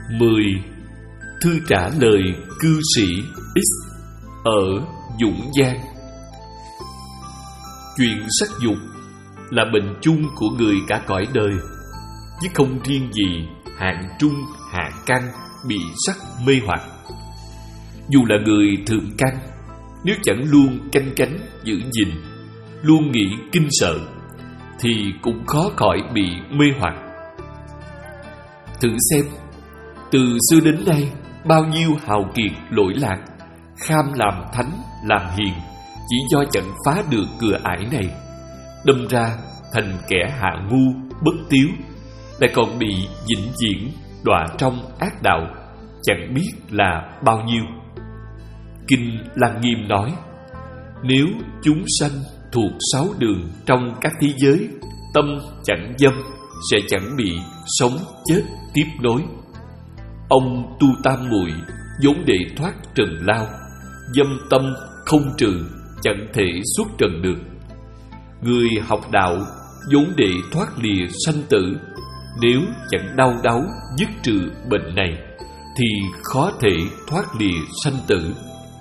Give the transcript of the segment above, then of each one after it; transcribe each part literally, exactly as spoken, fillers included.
mười. Thư trả lời cư sĩ X ở Dũng Giang. Chuyện sắc dục là bệnh chung của người cả cõi đời, chứ không riêng gì hạng trung hạ căn bị sắc mê hoặc. Dù là người thượng căn, nếu chẳng luôn canh cánh giữ gìn, luôn nghĩ kinh sợ, thì cũng khó khỏi bị mê hoặc. Thử xem, từ xưa đến nay, bao nhiêu hào kiệt lỗi lạc, kham làm thánh làm hiền, chỉ do chẳng phá được cửa ải này, đâm ra thành kẻ hạ ngu bất tiếu, lại còn bị vĩnh viễn đọa trong ác đạo, chẳng biết là bao nhiêu. Kinh Lăng Nghiêm nói, nếu chúng sanh thuộc sáu đường trong các thế giới, tâm chẳng dâm, sẽ chẳng bị sống chết tiếp nối. Ông tu tam muội vốn để thoát trần lao, dâm tâm không trừ, chẳng thể xuất trần được. Người học đạo vốn để thoát lìa sanh tử, nếu chẳng đau đáu dứt trừ bệnh này, thì khó thể thoát lìa sanh tử.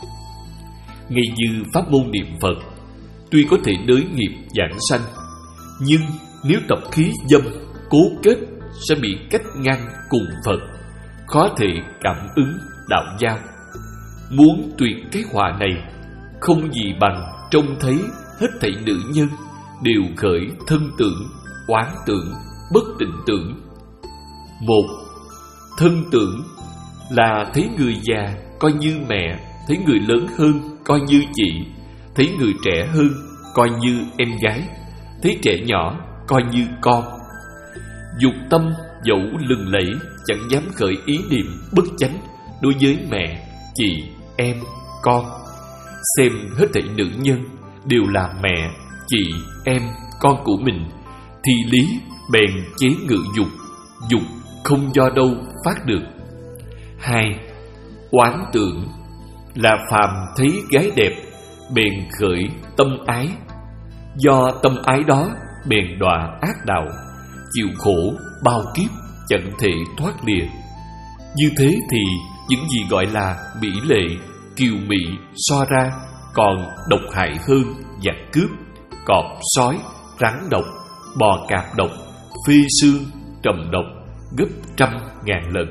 Ngay như pháp môn niệm Phật, tuy có thể đới nghiệp giảng sanh, nhưng nếu tập khí dâm cố kết sẽ bị cách ngăn cùng Phật, khó thể cảm ứng đạo giao. Muốn tuyệt cái họa này, không gì bằng trông thấy hết thảy nữ nhân đều khởi thân tưởng, oán tưởng, bất tịnh tưởng. Một, thân tưởng là thấy người già coi như mẹ, thấy người lớn hơn coi như chị, thấy người trẻ hơn coi như em gái, thấy trẻ nhỏ coi như con. Dục tâm dẫu lừng lẫy, chẳng dám khởi ý niệm bất chánh đối với mẹ, chị, em, con. Xem hết thảy nữ nhân đều là mẹ, chị, em, con của mình, thì lý bèn chế ngự dục, dục không do đâu phát được. Hai, oán tưởng là phàm thấy gái đẹp bèn khởi tâm ái, do tâm ái đó bèn đọa ác đạo, chịu khổ bao kiếp chẳng thể thoát lìa. Như thế thì những gì gọi là mỹ lệ, kiều mỹ so ra còn độc hại hơn giặc cướp, cọp sói, rắn độc, bò cạp độc, phi xương, trầm độc gấp trăm ngàn lần.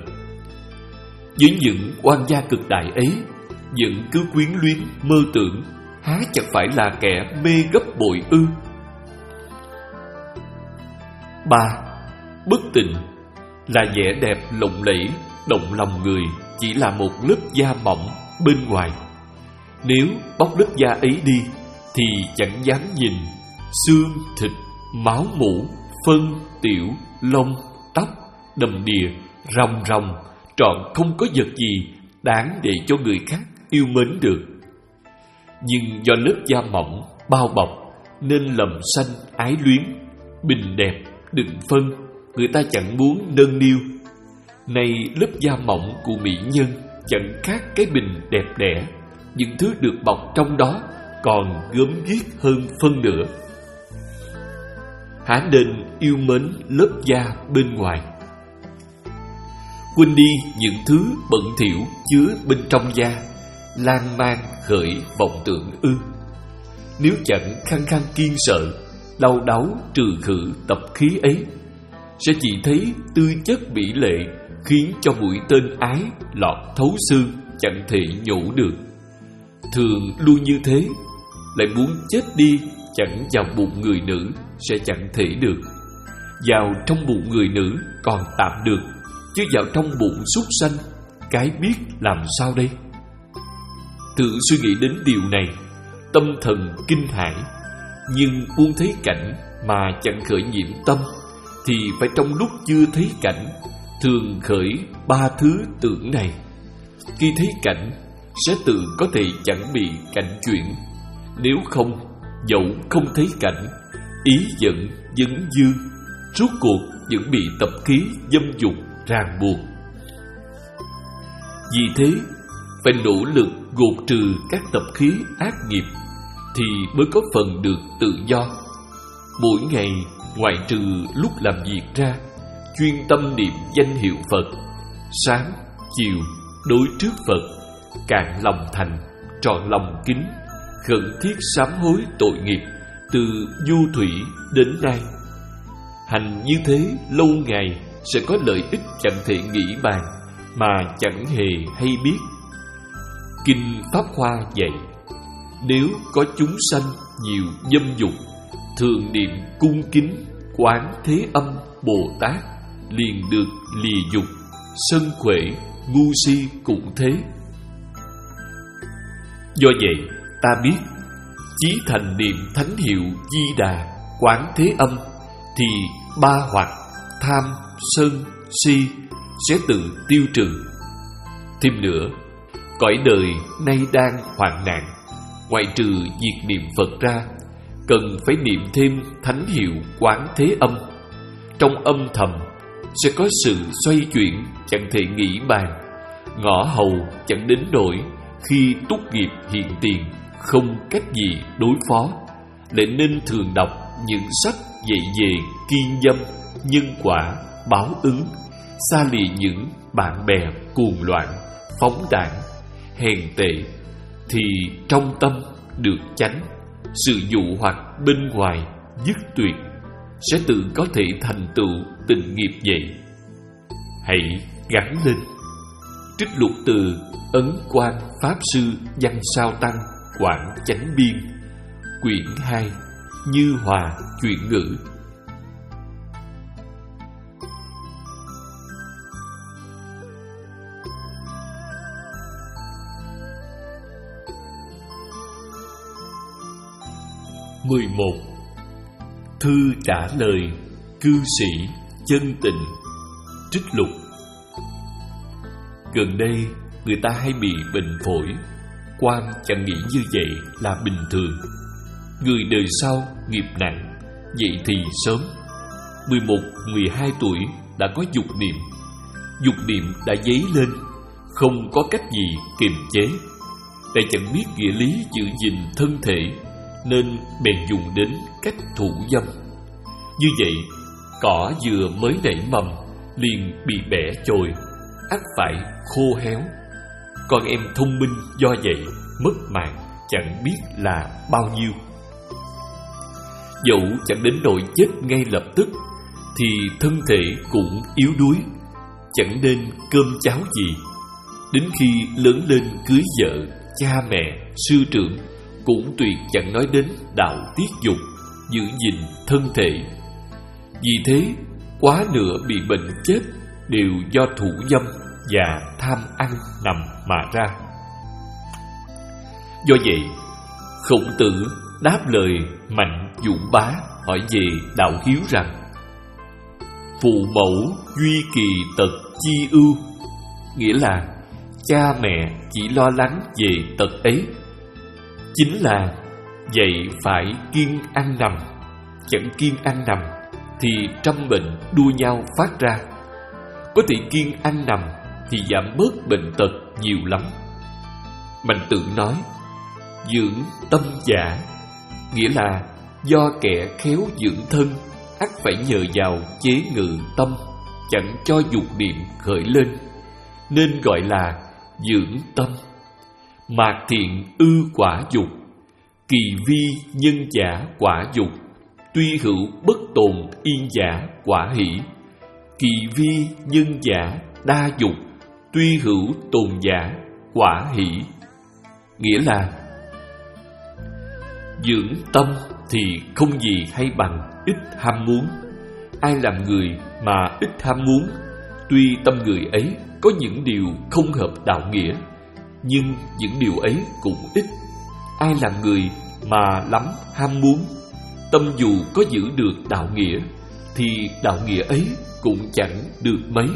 Với những oan gia cực đại ấy, vẫn cứ quyến luyến mơ tưởng, há chẳng phải là kẻ mê gấp bội ư? Ba, bất tịnh là vẻ đẹp lộng lẫy động lòng người, chỉ là một lớp da mỏng bên ngoài. Nếu bóc lớp da ấy đi, thì chẳng dám nhìn xương, thịt, máu mủ, phân, tiểu, lông, tóc, đầm đìa, ròng ròng, trọn không có vật gì đáng để cho người khác yêu mến được. Nhưng do lớp da mỏng bao bọc, nên lầm sanh ái luyến, bình đẹp đừng phân, người ta chẳng muốn nâng niu. Này lớp da mỏng của mỹ nhân chẳng khác cái bình đẹp đẽ, những thứ được bọc trong đó còn gớm ghiếc hơn phân nữa. Há nên yêu mến lớp da bên ngoài, quên đi những thứ bẩn thỉu chứa bên trong da, lan man khởi vọng tưởng ư? Nếu chẳng khăng khăng kiên sợ, đau đáu trừ khử tập khí ấy, sẽ chỉ thấy tư chất mỹ lệ khiến cho mũi tên ái lọt thấu xương, chẳng thể nhổ được. Thường luôn như thế, lại muốn chết đi chẳng vào bụng người nữ sẽ chẳng thể được. Vào trong bụng người nữ còn tạm được, chứ vào trong bụng súc sanh, cái biết làm sao đây? Tự suy nghĩ đến điều này, tâm thần kinh hãi. Nhưng muốn thấy cảnh mà chẳng khởi nhiễm tâm, thì phải trong lúc chưa thấy cảnh thường khởi ba thứ tưởng này. Khi thấy cảnh sẽ tự có thể chẳng bị cảnh chuyển. Nếu không, dẫu không thấy cảnh, ý giận dấn dương, rốt cuộc vẫn bị tập khí dâm dục ràng buộc. Vì thế phải nỗ lực gột trừ các tập khí ác nghiệp, thì mới có phần được tự do. Mỗi ngày ngoại trừ lúc làm việc ra, chuyên tâm niệm danh hiệu Phật, sáng, chiều đối trước Phật, cạn lòng thành, trọn lòng kính, khẩn thiết sám hối tội nghiệp từ du thủy đến nay. Hành như thế lâu ngày sẽ có lợi ích chẳng thể nghĩ bàn, mà chẳng hề hay biết. Kinh Pháp Hoa dạy, nếu có chúng sanh nhiều dâm dục, thường niệm cung kính Quán Thế Âm Bồ Tát, liền được lìa dục, sân khỏe, ngu si cũng thế. Do vậy ta biết, chí thành niệm thánh hiệu Di Đà, Quán Thế Âm, thì ba hoặc tham, sân, si sẽ tự tiêu trừ. Thêm nữa, cõi đời nay đang hoạn nạn, ngoại trừ việc niệm Phật ra, cần phải niệm thêm thánh hiệu Quán Thế Âm. Trong âm thầm sẽ có sự xoay chuyển chẳng thể nghĩ bàn, ngõ hầu chẳng đến nỗi khi túc nghiệp hiện tiền không cách gì đối phó, lại nên thường đọc những sách dạy về kiên dâm, nhân quả, báo ứng, xa lìa những bạn bè cuồng loạn, phóng đảng, hèn tệ, thì trong tâm được chánh, sự dụ hoặc bên ngoài dứt tuyệt, sẽ tự có thể thành tựu tình nghiệp vậy. Hãy gắn lên. Trích lục từ Ấn Quang Pháp Sư Văn Sao Tăng Quảng Chánh Biên, quyển hai, Như Hòa Chuyện Ngữ. mười một. Thư trả lời cư sĩ chân tịnh. Trích lục. Gần đây người ta hay bị bệnh phổi, quan chẳng nghĩ như vậy là bình thường. Người đời sau nghiệp nặng, dậy thì sớm. mười một, mười hai tuổi đã có dục niệm. Dục niệm đã dấy lên, không có cách gì kiềm chế. Lại chẳng biết nghĩa lý giữ gìn thân thể, nên bèn dùng đến cách thủ dâm. Như vậy, cỏ vừa mới nảy mầm liền bị bẻ chồi, ắt phải khô héo. Con em thông minh do vậy mất mạng chẳng biết là bao nhiêu. Dẫu chẳng đến nỗi chết ngay lập tức, thì thân thể cũng yếu đuối, chẳng nên cơm cháo gì. Đến khi lớn lên cưới vợ, cha mẹ, sư trưởng cũng tuyệt chẳng nói đến đạo tiết dục, giữ gìn thân thể. Vì thế, quá nửa bị bệnh chết đều do thủ dâm và tham ăn nằm mà ra. Do vậy, Khổng Tử đáp lời Mạnh Dũng Bá hỏi về đạo hiếu rằng: phụ mẫu duy kỳ tật chi ưu, nghĩa là cha mẹ chỉ lo lắng về tật ấy. Chính là vậy phải kiêng ăn nằm, chẳng kiêng ăn nằm thì trăm bệnh đua nhau phát ra. Có thể kiêng ăn nằm thì giảm bớt bệnh tật nhiều lắm. Mạnh Tự nói: dưỡng tâm giả, nghĩa là do kẻ khéo dưỡng thân, ắt phải nhờ vào chế ngự tâm, chẳng cho dục niệm khởi lên, nên gọi là dưỡng tâm. Mạc thiện ư quả dục, kỳ vi nhân giả quả dục, tuy hữu bất tồn yên giả quả hỷ, kỳ vi nhân giả đa dục, tuy hữu tồn giả quả hỷ. Nghĩa là dưỡng tâm thì không gì hay bằng ít ham muốn. Ai làm người mà ít ham muốn, tuy tâm người ấy có những điều không hợp đạo nghĩa, nhưng những điều ấy cũng ít. Ai làm người mà lắm ham muốn, tâm dù có giữ được đạo nghĩa, thì đạo nghĩa ấy cũng chẳng được mấy.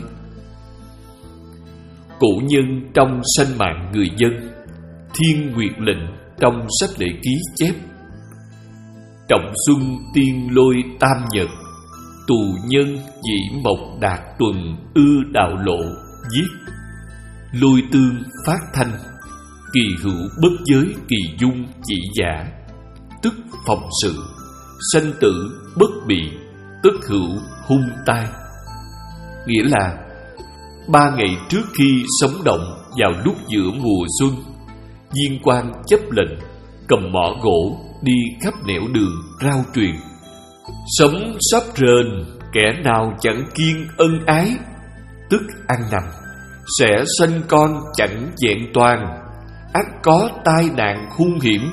Cổ nhân trong sanh mạng người dân, Thiên Nguyệt Lệnh trong sách lễ ký chép: trọng xuân tiên lôi tam nhật, tù nhân dĩ mộc đạt tuần ư đạo lộ giết, lôi tương phát thanh, kỳ hữu bất giới kỳ dung chỉ giả, tức phòng sự, sanh tử bất bị, tức hữu hung tai. Nghĩa là Ba ngày trước khi sấm động vào lúc giữa mùa xuân, Viên Quan chấp lệnh cầm mõ gỗ đi khắp nẻo đường rao truyền: sấm sắp rền, kẻ nào chẳng kiêng ân ái, tức ăn nằm sẽ sanh con chẳng vẹn toàn, ắt có tai nạn hung hiểm.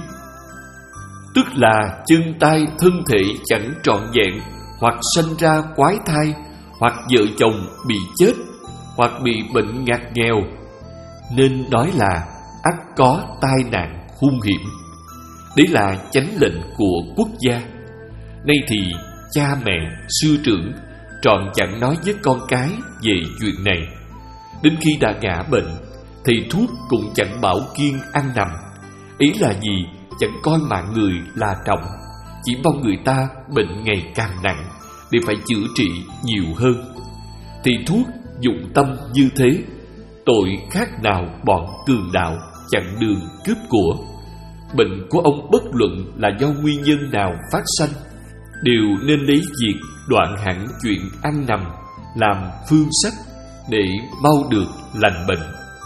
Tức là chân tay thân thể chẳng trọn vẹn, hoặc sanh ra quái thai, hoặc vợ chồng bị chết, hoặc bị bệnh ngặt nghèo, nên nói là ắt có tai nạn hung hiểm. Đấy là chánh lệnh của quốc gia. Nay thì cha mẹ, sư trưởng trọn chẳng nói với con cái về chuyện này. Đến khi đã ngã bệnh, thầy thuốc cũng chẳng bảo kiêng ăn nằm. Ý là gì? Chẳng coi mạng người là trọng, chỉ mong người ta bệnh ngày càng nặng để phải chữa trị nhiều hơn. Thì thuốc dụng tâm như thế, tội khác nào bọn cường đạo chặn đường cướp của. Bệnh của ông bất luận là do nguyên nhân nào phát sanh, đều nên lấy việc đoạn hẳn chuyện ăn nằm làm phương sách để mau được lành bệnh.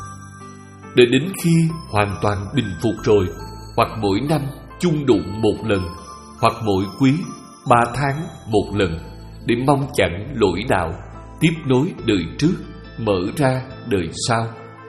Đợi đến khi hoàn toàn bình phục rồi, hoặc mỗi năm chung đụng một lần, hoặc mỗi quý ba tháng một lần, để mong chẳng lỗi đạo, tiếp nối đời trước, mở ra đời sau.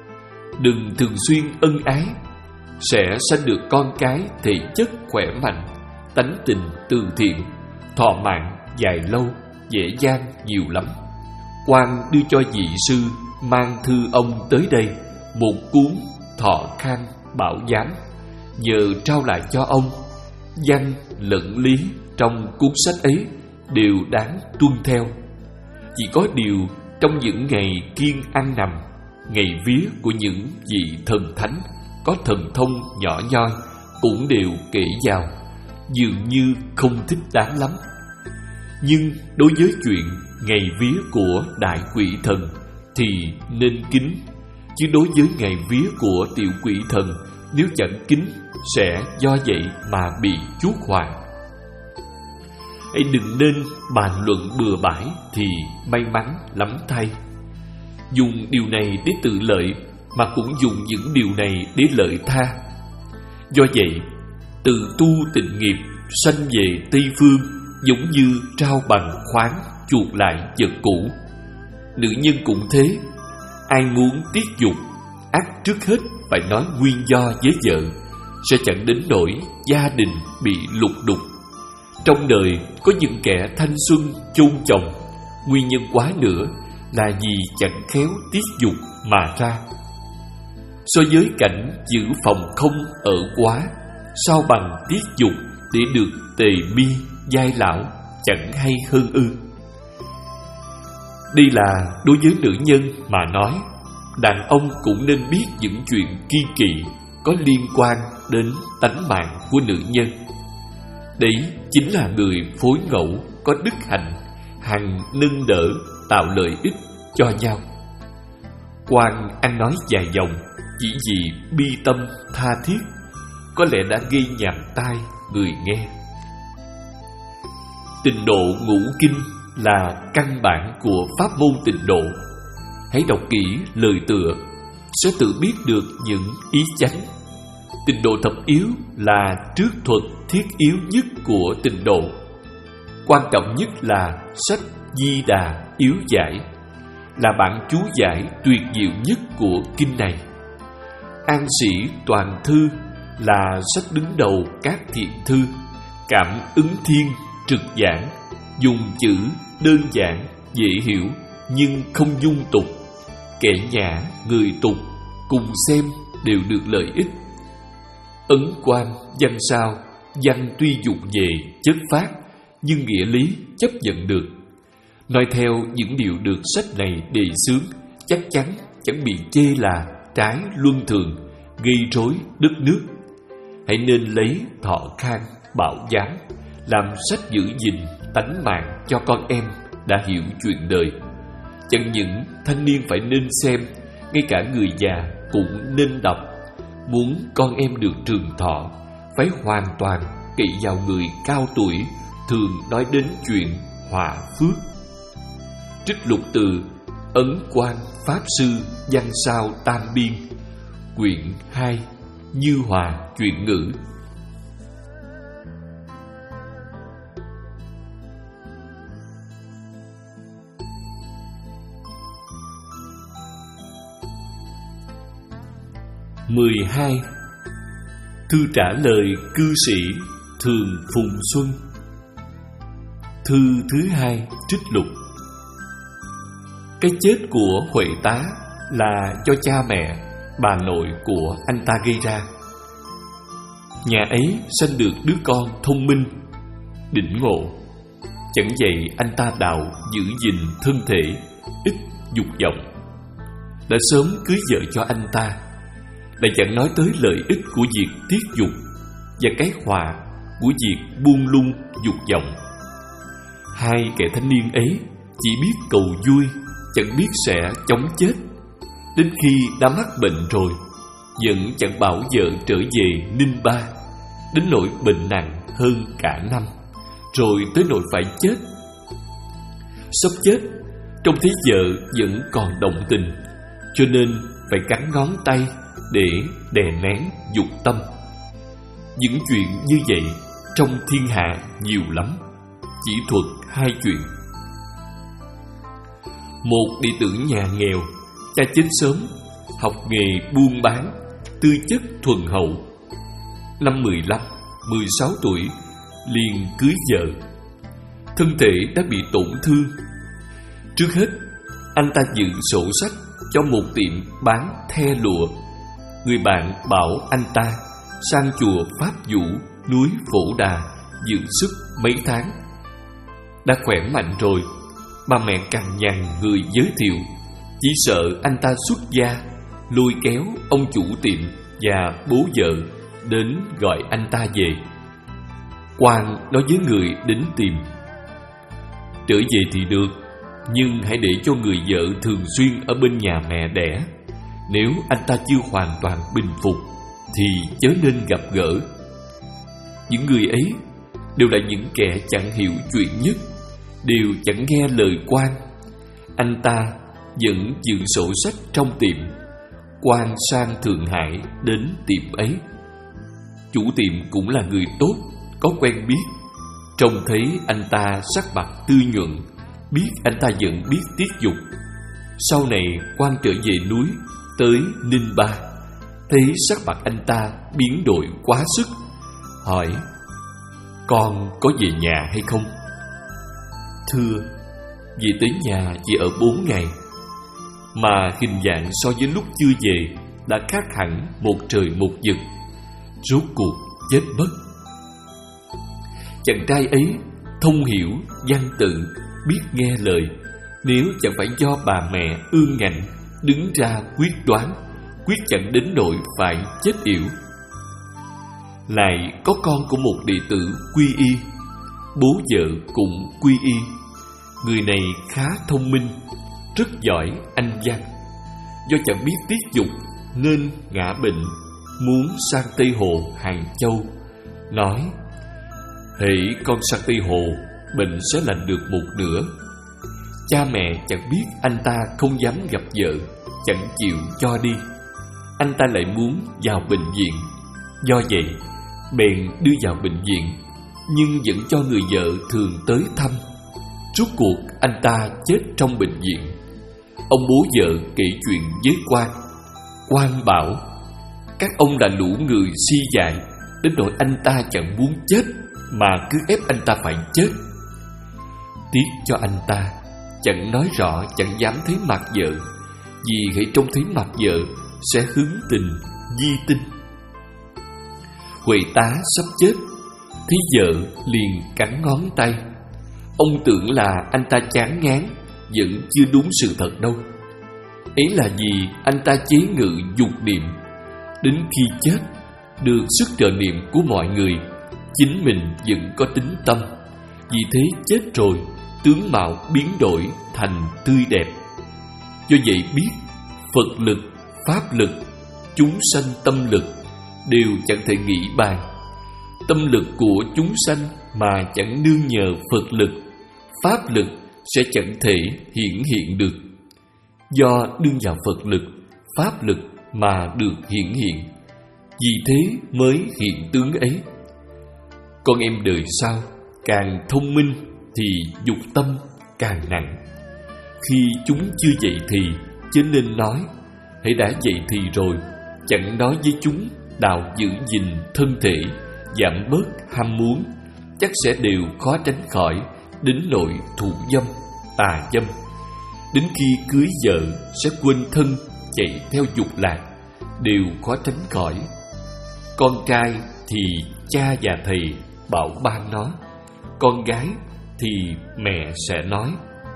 Đừng thường xuyên ân ái, sẽ sanh được con cái thể chất khỏe mạnh, tánh tình từ thiện, thọ mạng dài lâu, dễ dàng nhiều lắm. Quan đưa cho vị sư mang thư ông tới đây một cuốn Thọ Khang Bảo Giám, nhờ trao lại cho ông. Văn lẫn lý trong cuốn sách ấy đều đáng tuân theo. Chỉ có điều trong những ngày kiêng ăn nằm, ngày vía của những vị thần thánh có thần thông nhỏ nhoi cũng đều kể vào, dường như không thích đáng lắm. Nhưng đối với chuyện ngày vía của đại quỷ thần thì nên kính, chứ đối với ngày vía của tiểu quỷ thần, nếu chẳng kính sẽ do vậy mà bị chuốc họa. Hãy đừng nên bàn luận bừa bãi thì may mắn lắm thay. Dùng điều này để tự lợi, mà cũng dùng những điều này để lợi tha. Do vậy, tự tu tịnh nghiệp sanh về Tây Phương giống như trao bằng khoáng chuộc lại vật cũ. Nữ nhân cũng thế, ai muốn tiết dục, ắt trước hết phải nói nguyên do với vợ, sẽ chẳng đến nỗi gia đình bị lục đục. Trong đời có những kẻ thanh xuân chôn chồng, nguyên nhân quá nữa là vì chẳng khéo tiết dục mà ra. So với cảnh giữ phòng không ở quá, sao bằng tiết dục để được tề mi giai lão, chẳng hay hơn ư? Đây là đối với nữ nhân mà nói. Đàn ông cũng nên biết những chuyện kiêng kỵ có liên quan đến tánh mạng của nữ nhân. Đấy chính là người phối ngẫu có đức hạnh, hằng nâng đỡ, tạo lợi ích cho nhau. Quan ăn nói dài dòng chỉ vì bi tâm tha thiết, có lẽ đã gây nhàm tai người nghe. Tịnh độ ngũ kinh là căn bản của pháp môn tịnh độ. Hãy đọc kỹ lời tựa, sẽ tự biết được những ý chánh. Tịnh độ thập yếu là trước thuật thiết yếu nhất của tịnh độ. Quan trọng nhất là sách Di Đà yếu giải, là bản chú giải tuyệt diệu nhất của kinh này. An Sĩ Toàn Thư là sách đứng đầu các thiện thư, cảm ứng thiên trực giảng, dùng chữ đơn giản dễ hiểu nhưng không dung tục. Kẻ nhã người tục cùng xem đều được lợi ích. Ấn Quan văn sao, văn tuy dụng về chất phát, nhưng nghĩa lý chấp nhận được. Nói theo những điều được sách này đề xướng, chắc chắn chẳng bị chê là trái luân thường, gây rối đất nước. Hãy nên lấy Thọ Khang Bảo Giám làm sách giữ gìn tánh mạng cho con em đã hiểu chuyện đời. Chẳng những thanh niên phải nên xem, ngay cả người già cũng nên đọc. Muốn con em được trường thọ, phải hoàn toàn cậy vào người cao tuổi thường nói đến chuyện hòa phước. Trích lục từ Ấn Quang Pháp Sư Văn Sao Tam Biên, quyển hai, Như Hòa Chuyện Ngữ. mười hai. Thư trả lời cư sĩ Thường Phùng Xuân. Thư thứ hai trích lục. Cái chết của Huệ Tá là do cha mẹ, bà nội của anh ta gây ra. Nhà ấy sanh được đứa con thông minh, đỉnh ngộ. Chẳng dạy anh ta đạo giữ gìn thân thể, ít dục vọng. Đã sớm cưới vợ cho anh ta, lại chẳng nói tới lợi ích của việc tiết dục và cái họa của việc buông lung dục vọng. Hai kẻ thanh niên ấy chỉ biết cầu vui, chẳng biết sẽ chóng chết. Đến khi đã mắc bệnh rồi, vẫn chẳng bảo vợ trở về Ninh Ba, đến nỗi bệnh nặng hơn cả năm, rồi tới nỗi phải chết. Sắp chết, trông thấy vợ vẫn còn động tình, cho nên phải cắn ngón tay để đè nén dục tâm. Những chuyện như vậy trong thiên hạ nhiều lắm, chỉ thuật hai chuyện. Một đệ tử nhà nghèo, cha chết sớm, học nghề buôn bán, tư chất thuần hậu. Năm mười lăm, mười sáu tuổi liền cưới vợ. Thân thể đã bị tổn thương. Trước hết, anh ta dự sổ sách cho một tiệm bán the lụa. Người bạn bảo anh ta sang chùa Pháp Vũ, núi Phổ Đà giữ sức mấy tháng. Đã khỏe mạnh rồi, bà mẹ cằn nhằn người giới thiệu, chỉ sợ anh ta xuất gia, lôi kéo ông chủ tiệm và bố vợ đến gọi anh ta về. Quang nói với người đến tìm: trở về thì được, nhưng hãy để cho người vợ thường xuyên ở bên nhà mẹ đẻ. Nếu anh ta chưa hoàn toàn bình phục thì chớ nên gặp gỡ. Những người ấy đều là những kẻ chẳng hiểu chuyện nhất, đều chẳng nghe lời Quang. Anh ta vẫn giữ sổ sách trong tiệm. Quang sang Thượng Hải đến tiệm ấy. Chủ tiệm cũng là người tốt, có quen biết. Trông thấy anh ta sắc mặt tươi nhuận, biết anh ta vẫn biết tiết dục. Sau này Quang trở về núi, tới Ninh Ba, thấy sắc mặt anh ta biến đổi quá sức, hỏi: con có về nhà hay không? Thưa, về tới nhà chỉ ở bốn ngày, mà hình dạng so với lúc chưa về đã khác hẳn một trời một vực. Rốt cuộc chết mất. Chàng trai ấy thông hiểu văn tự, biết nghe lời. Nếu chẳng phải do bà mẹ ương ngạnh đứng ra quyết đoán, quyết chẳng đến nỗi phải chết yểu. Lại có con của một đệ tử quy y, bố vợ cũng quy y. Người này khá thông minh, rất giỏi anh văn. Do chẳng biết tiết dục nên ngã bệnh, muốn sang Tây Hồ Hàng Châu. Nói: hễ con sang Tây Hồ, bệnh sẽ lành được một nửa. Cha mẹ chẳng biết anh ta không dám gặp vợ, chẳng chịu cho đi. Anh ta lại muốn vào bệnh viện. Do vậy bèn đưa vào bệnh viện, nhưng vẫn cho người vợ thường tới thăm. Rốt cuộc anh ta chết trong bệnh viện. Ông bố vợ kể chuyện với Quang. Quang bảo: các ông là lũ người si dại, đến nỗi anh ta chẳng muốn chết mà cứ ép anh ta phải chết. Tiếc cho anh ta, chẳng nói rõ, chẳng dám thấy mặt vợ, vì hãy trông thấy mặt vợ sẽ hứng tình, di tinh. Huệ Tá sắp chết, thấy vợ liền cắn ngón tay. Ông tưởng là anh ta chán ngán, vẫn chưa đúng sự thật đâu. Ấy là vì anh ta chế ngự dục niệm. Đến khi chết, được sức trợ niệm của mọi người, chính mình vẫn có tính tâm. Vì thế chết rồi, tướng mạo biến đổi thành tươi đẹp. Do vậy biết Phật lực, Pháp lực, chúng sanh tâm lực đều chẳng thể nghĩ bàn. Tâm lực của chúng sanh mà chẳng nương nhờ Phật lực, Pháp lực sẽ chẳng thể hiển hiện được. do đương vào Phật lực, Pháp lực mà được hiển hiện. Vì thế mới hiện tướng ấy. Con em đời sau càng thông minh thì dục tâm càng nặng. Khi chúng chưa dậy thì chớ nên nói, hãy đã dậy thì rồi, chẳng nói với chúng đạo giữ gìn thân thể, giảm bớt ham muốn, chắc sẽ đều khó tránh khỏi đến nỗi thụ dâm, tà dâm. Đến khi cưới vợ sẽ quên thân, chạy theo dục lạc, đều khó tránh khỏi. Con trai thì cha và thầy bảo ban nó, con gái thì mẹ sẽ nói.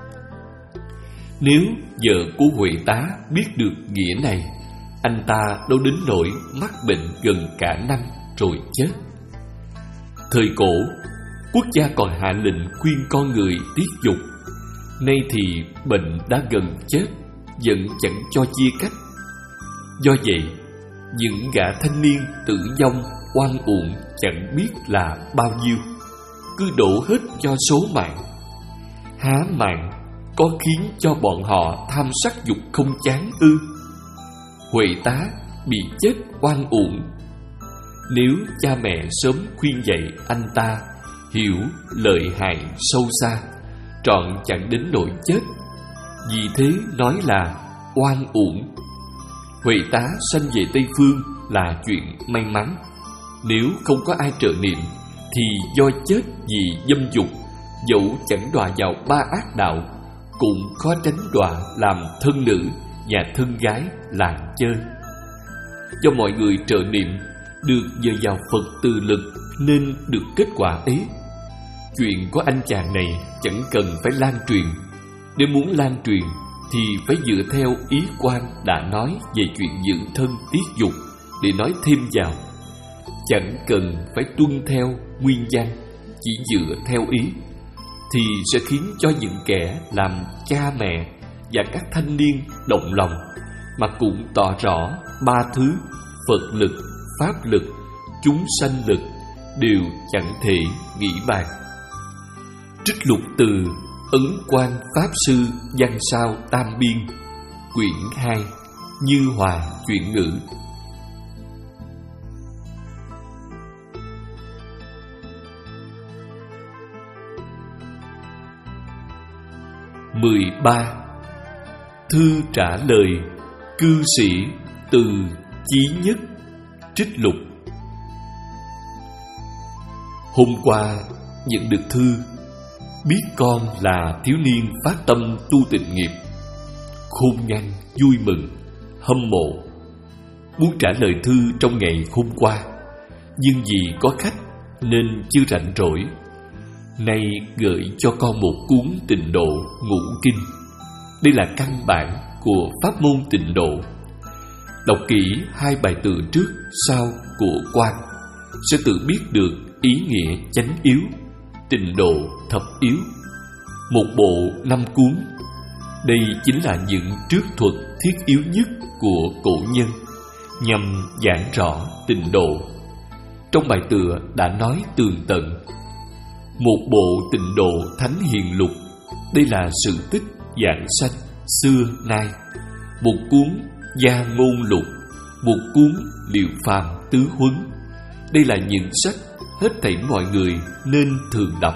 Nếu vợ của Huệ Tá biết được nghĩa này, anh ta đâu đến nỗi mắc bệnh gần cả năm rồi chết. Thời cổ, quốc gia còn hạ lệnh khuyên con người tiết dục. Nay thì bệnh đã gần chết, vẫn chẳng cho chia cách. Do vậy, những gã thanh niên tử vong oan uổng chẳng biết là bao nhiêu, cứ đổ hết cho số mạng. Há mạng có khiến cho bọn họ tham sắc dục không chán ư? Huệ Tá bị chết oan uổng. Nếu cha mẹ sớm khuyên dạy anh ta hiểu lợi hại sâu xa, trọn chẳng đến nỗi chết. Vì thế nói là oan uổng. Huệ Tá sanh về Tây Phương là chuyện may mắn. Nếu không có ai trợ niệm thì do chết vì dâm dục, dẫu chẳng đọa vào ba ác đạo, cũng khó tránh đọa làm thân nữ và thân gái làng chơi. Do mọi người trợ niệm được nhờ vào Phật từ lực nên được kết quả ấy. Chuyện của anh chàng này chẳng cần phải lan truyền. Nếu muốn lan truyền thì phải dựa theo ý quan đã nói về chuyện giữ thân tiết dục để nói thêm vào. Chẳng cần phải tuân theo nguyên văn, chỉ dựa theo ý thì sẽ khiến cho những kẻ làm cha mẹ và các thanh niên động lòng, mà cũng tỏ rõ ba thứ Phật lực, Pháp lực, chúng sanh lực đều chẳng thể nghĩ bàn. Trích lục từ Ấn Quang Pháp Sư Văn Sao Tam Biên, quyển hai, Như Hòa Chuyển Ngữ. mười ba. Thư trả lời cư sĩ từ Chí Nhất. Trích lục. Hôm qua nhận được thư, biết con là thiếu niên phát tâm tu tịnh nghiệp, khôn ngoan, vui mừng, hâm mộ. Muốn trả lời thư trong ngày hôm qua, nhưng vì có khách nên chưa rảnh rỗi. Nay gửi cho con một cuốn Tịnh Độ Ngũ Kinh. Đây là căn bản của pháp môn Tịnh Độ. Đọc kỹ hai bài tựa trước sau của Quan sẽ tự biết được ý nghĩa chánh yếu, Tịnh Độ thập yếu. Một bộ năm cuốn. Đây chính là những trước thuật thiết yếu nhất của cổ nhân nhằm giảng rõ Tịnh Độ. Trong bài tựa đã nói tường tận. Một bộ Tịnh Độ Thánh Hiền Lục, đây là sự tích giảng sanh xưa nay. Một cuốn Gia Ngôn Lục, một cuốn Liệu Phàm Tứ Huấn. Đây là những sách hết thảy mọi người nên thường đọc.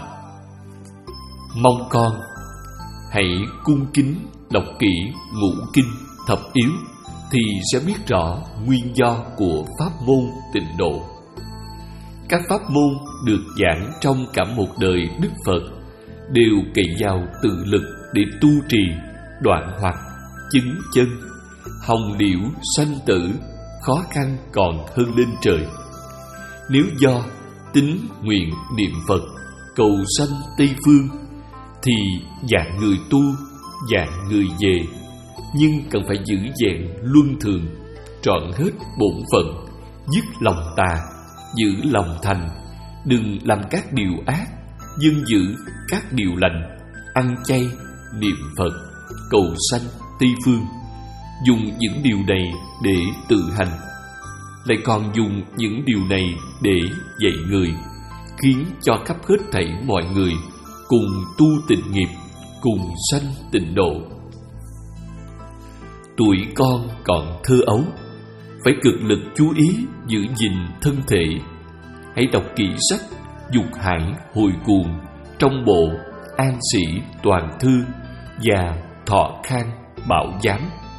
Mong con hãy cung kính đọc kỹ Ngũ Kinh thập yếu thì sẽ biết rõ nguyên do của pháp môn Tịnh Độ. Các pháp môn được giảng trong cả một đời Đức Phật đều cậy vào tự lực để tu trì, đoạn hoặc, chứng chân. Hồng liễu sanh tử, khó khăn còn hơn lên trời. Nếu do tín nguyện niệm Phật, cầu sanh Tây Phương, thì dạng người tu, dạng người về, nhưng cần phải giữ vẹn luân thường, trọn hết bổn phận, dứt lòng tà, giữ lòng thành, đừng làm các điều ác, dân giữ các điều lành, ăn chay, niệm Phật, cầu sanh Tây Phương. Dùng những điều này để tự hành, lại còn dùng những điều này để dạy người, khiến cho khắp hết thảy mọi người cùng tu tịnh nghiệp, cùng sanh tịnh độ. Tuổi con còn thơ ấu, phải cực lực chú ý giữ gìn thân thể. Hãy đọc kỹ sách Dục Hải Hồi Cuồng trong bộ An Sĩ Toàn Thư và Thọ Khang Bảo Giám.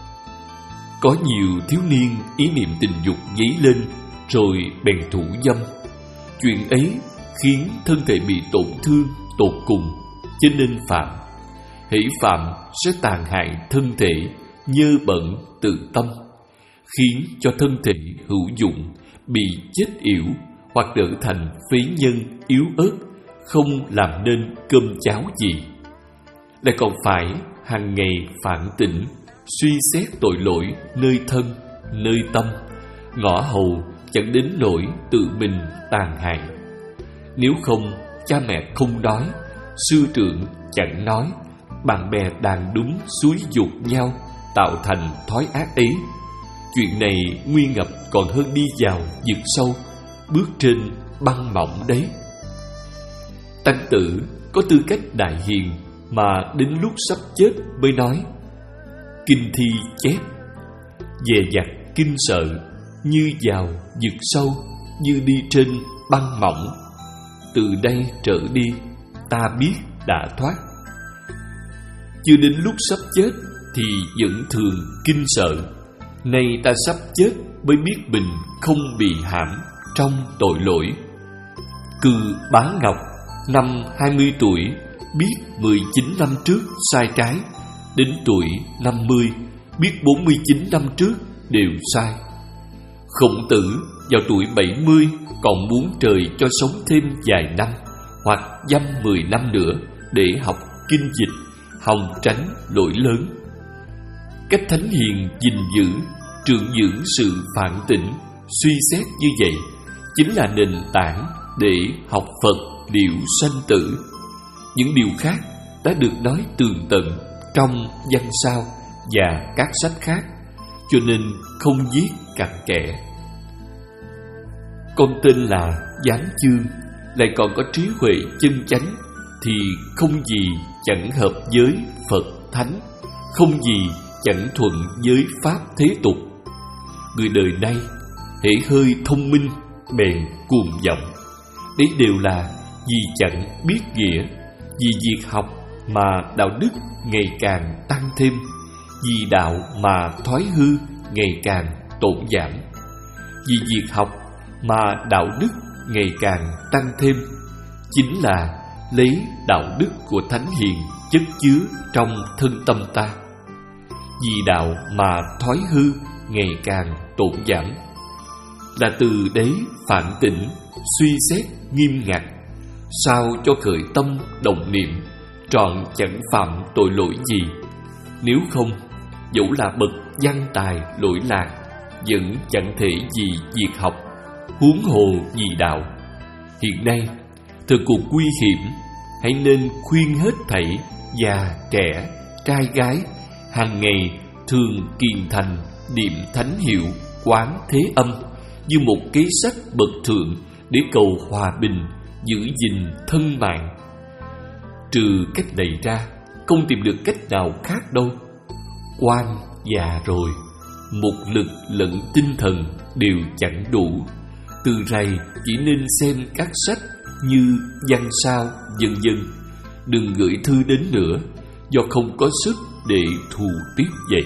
Có nhiều thiếu niên ý niệm tình dục dấy lên rồi bèn thủ dâm. Chuyện ấy khiến thân thể bị tổn thương tột cùng, cho nên phạm. Hễ phạm sẽ tàn hại thân thể, nhơ bẩn tự tâm, khiến cho thân thể hữu dụng bị chết yểu hoặc trở thành phế nhân yếu ớt, không làm nên cơm cháo gì. Lại còn phải hàng ngày phản tỉnh, suy xét tội lỗi nơi thân, nơi tâm, ngõ hầu chẳng đến nỗi tự mình tàn hại. Nếu không, cha mẹ không nói, sư trưởng chẳng nói, bạn bè đàn đúng xúi dục nhau, tạo thành thói ác ấy. Chuyện này nguy ngập còn hơn đi vào vực sâu, bước trên băng mỏng đấy. Tăng Tử có tư cách đại hiền mà đến lúc sắp chết mới nói: kinh thi chép, dè dặt kinh sợ, như vào vực sâu, như đi trên băng mỏng. Từ đây trở đi, ta biết đã thoát. Chưa đến lúc sắp chết thì vẫn thường kinh sợ. Nay ta sắp chết mới biết mình không bị hãm trong tội lỗi. Cư Bá Ngọc năm hai mươi tuổi biết mười chín năm trước sai trái, đến tuổi năm mươi biết bốn mươi chín năm trước đều sai. Khổng Tử vào tuổi bảy mươi còn muốn trời cho sống thêm vài năm hoặc dăm mười năm nữa để học kinh dịch, hòng tránh lỗi lớn. Cách thánh hiền gìn giữ, trường dưỡng sự phản tỉnh, suy xét như vậy chính là nền tảng để học Phật điệu sanh tử. Những điều khác đã được nói tường tận trong văn sao và các sách khác, cho nên không viết cặn kẽ. Con tên là Giám Chương, lại còn có trí huệ chân chánh, thì không gì chẳng hợp với Phật Thánh, không gì chẳng thuận với pháp thế tục. Người đời nay hễ hơi thông minh bèn cuồng vọng. Đấy đều là vì chẳng biết nghĩa, vì việc học mà đạo đức ngày càng tăng thêm, vì đạo mà thói hư ngày càng tổn giảm. Vì việc học mà đạo đức ngày càng tăng thêm, chính là lấy đạo đức của thánh hiền chất chứa trong thân tâm ta. Vì đạo mà thói hư ngày càng tổn giảm, là từ đấy phản tỉnh, suy xét nghiêm ngặt, sao cho khởi tâm động niệm, trọn chẳng phạm tội lỗi gì. Nếu không, dẫu là bậc văn tài lỗi lạc, vẫn chẳng thể gì việc học, huống hồ gì đạo. Hiện nay thời cuộc nguy hiểm, hãy nên khuyên hết thảy già trẻ, trai gái hàng ngày thường kiền thành niệm thánh hiệu quán thế âm như một kế sách bậc thượng để cầu hòa bình, giữ gìn thân mạng. Trừ cách này ra, không tìm được cách nào khác đâu. Quan già rồi, một lực lẫn tinh thần đều chẳng đủ. Từ rày chỉ nên xem các sách như văn sao vân vân. Đừng gửi thư đến nữa, do không có sức để thù tiếp vậy.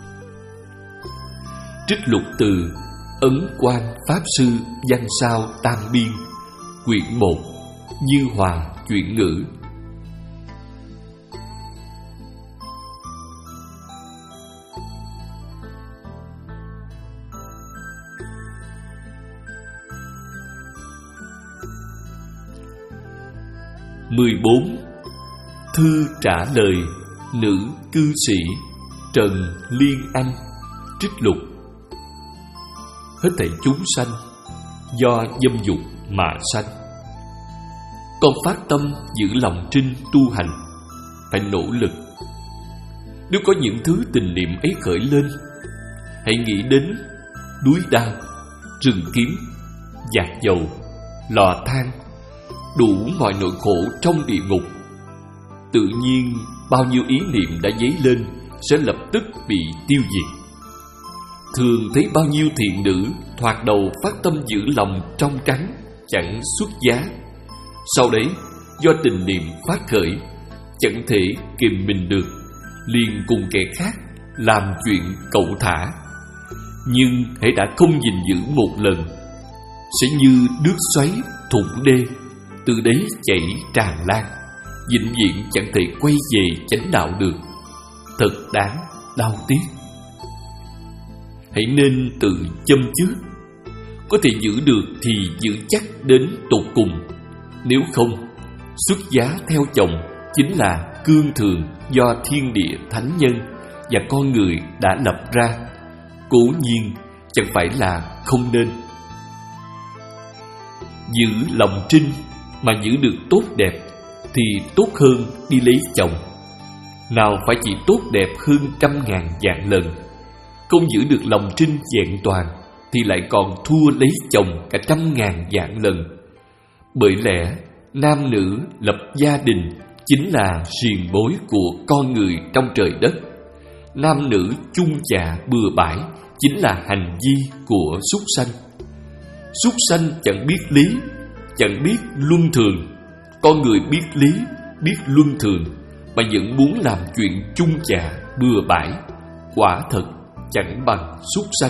Trích lục từ Ấn Quang Pháp Sư Văn Sao Tam Biên, quyển một, Như Hòa chuyển ngữ. mười bốn. Thư trả lời nữ cư sĩ Trần Liên Anh. Trích lục. Hết thảy chúng sanh do dâm dục mà sanh. Con phát tâm giữ lòng trinh tu hành, phải nỗ lực. Nếu có những thứ tình niệm ấy khởi lên, hãy nghĩ đến núi đao, rừng kiếm, dạt dầu, lò than, đủ mọi nỗi khổ trong địa ngục. Tự nhiên bao nhiêu ý niệm đã dấy lên sẽ lập tức bị tiêu diệt. thường thấy bao nhiêu thiện nữ thoạt đầu phát tâm giữ lòng trong trắng, chẳng xuất giá. Sau đấy, do tình niệm phát khởi, chẳng thể kìm mình được, liền cùng kẻ khác làm chuyện cẩu thả. Nhưng hễ đã không gìn giữ một lần, sẽ như nước xoáy thủng đê, từ đấy chảy tràn lan, vĩnh viễn chẳng thể quay về chánh đạo được. Thật đáng đau tiếc. Hãy nên tự châm trước. Có thể giữ được thì giữ chắc đến tột cùng. Nếu không, xuất giá theo chồng chính là cương thường do thiên địa thánh nhân và con người đã lập ra. Cố nhiên chẳng phải là không nên. Giữ lòng trinh mà giữ được tốt đẹp thì tốt hơn đi lấy chồng. Nào phải chỉ tốt đẹp hơn trăm ngàn vạn lần. Không giữ được lòng trinh vẹn toàn thì lại còn thua lấy chồng cả trăm ngàn vạn lần. Bởi lẽ nam nữ lập gia đình chính là xiềng bối của con người trong trời đất. Nam nữ chung chạ bừa bãi chính là hành vi của súc sanh. Súc sanh chẳng biết lý, chẳng biết luân thường. Con người biết lý, biết luân thường mà vẫn muốn làm chuyện chung chạ bừa bãi, quả thật chẳng bằng súc sanh.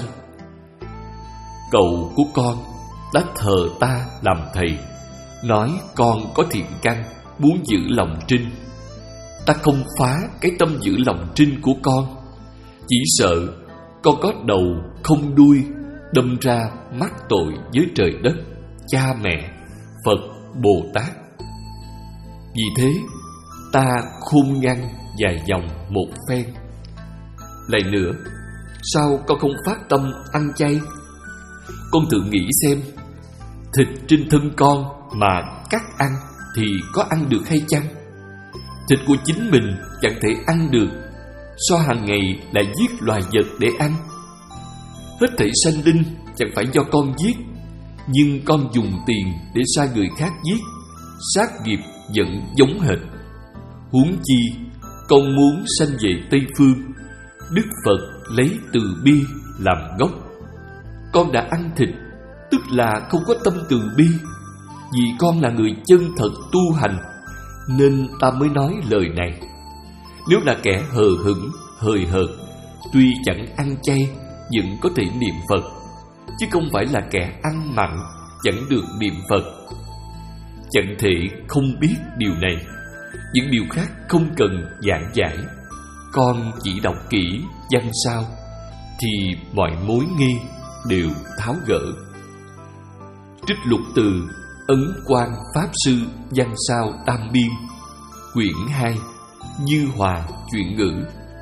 Cậu của con đã thờ ta làm thầy, nói con có thiện căn, muốn giữ lòng trinh. Ta không phá cái tâm giữ lòng trinh của con, chỉ sợ con có đầu không đuôi, đâm ra mắc tội với trời đất, cha mẹ, Phật, Bồ Tát. Vì thế ta khôn ngăn dài dòng một phen. Lại nữa, sao con không phát tâm ăn chay? Con tự nghĩ xem, thịt trên thân con mà cắt ăn thì có ăn được hay chăng? Thịt của chính mình chẳng thể ăn được, sao hàng ngày lại giết loài vật để ăn? Hết thảy sanh linh chẳng phải do con giết, nhưng con dùng tiền để sai người khác giết, sát nghiệp vẫn giống hệt. Huống chi con muốn sanh về Tây Phương, Đức Phật lấy từ bi làm gốc. Con đã ăn thịt, tức là không có tâm từ bi. Vì con là người chân thật tu hành, nên ta mới nói lời này. Nếu là kẻ hờ hững, hời hợt, tuy chẳng ăn chay vẫn có thể niệm Phật, chứ không phải là kẻ ăn mặn chẳng được niệm Phật. Chẳng thể không biết điều này. Những điều khác không cần giảng giải. Con chỉ đọc kỹ văn sao thì mọi mối nghi đều tháo gỡ. Trích lục từ Ấn Quang Pháp Sư văn sao Tam Biên, quyển hai, Như Hòa Chuyện Ngữ.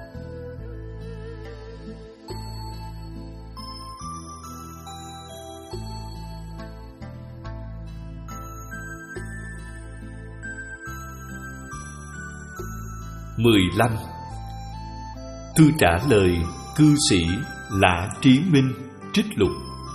Mười lăm. Thư trả lời cư sĩ Lã Trí Minh trích lục.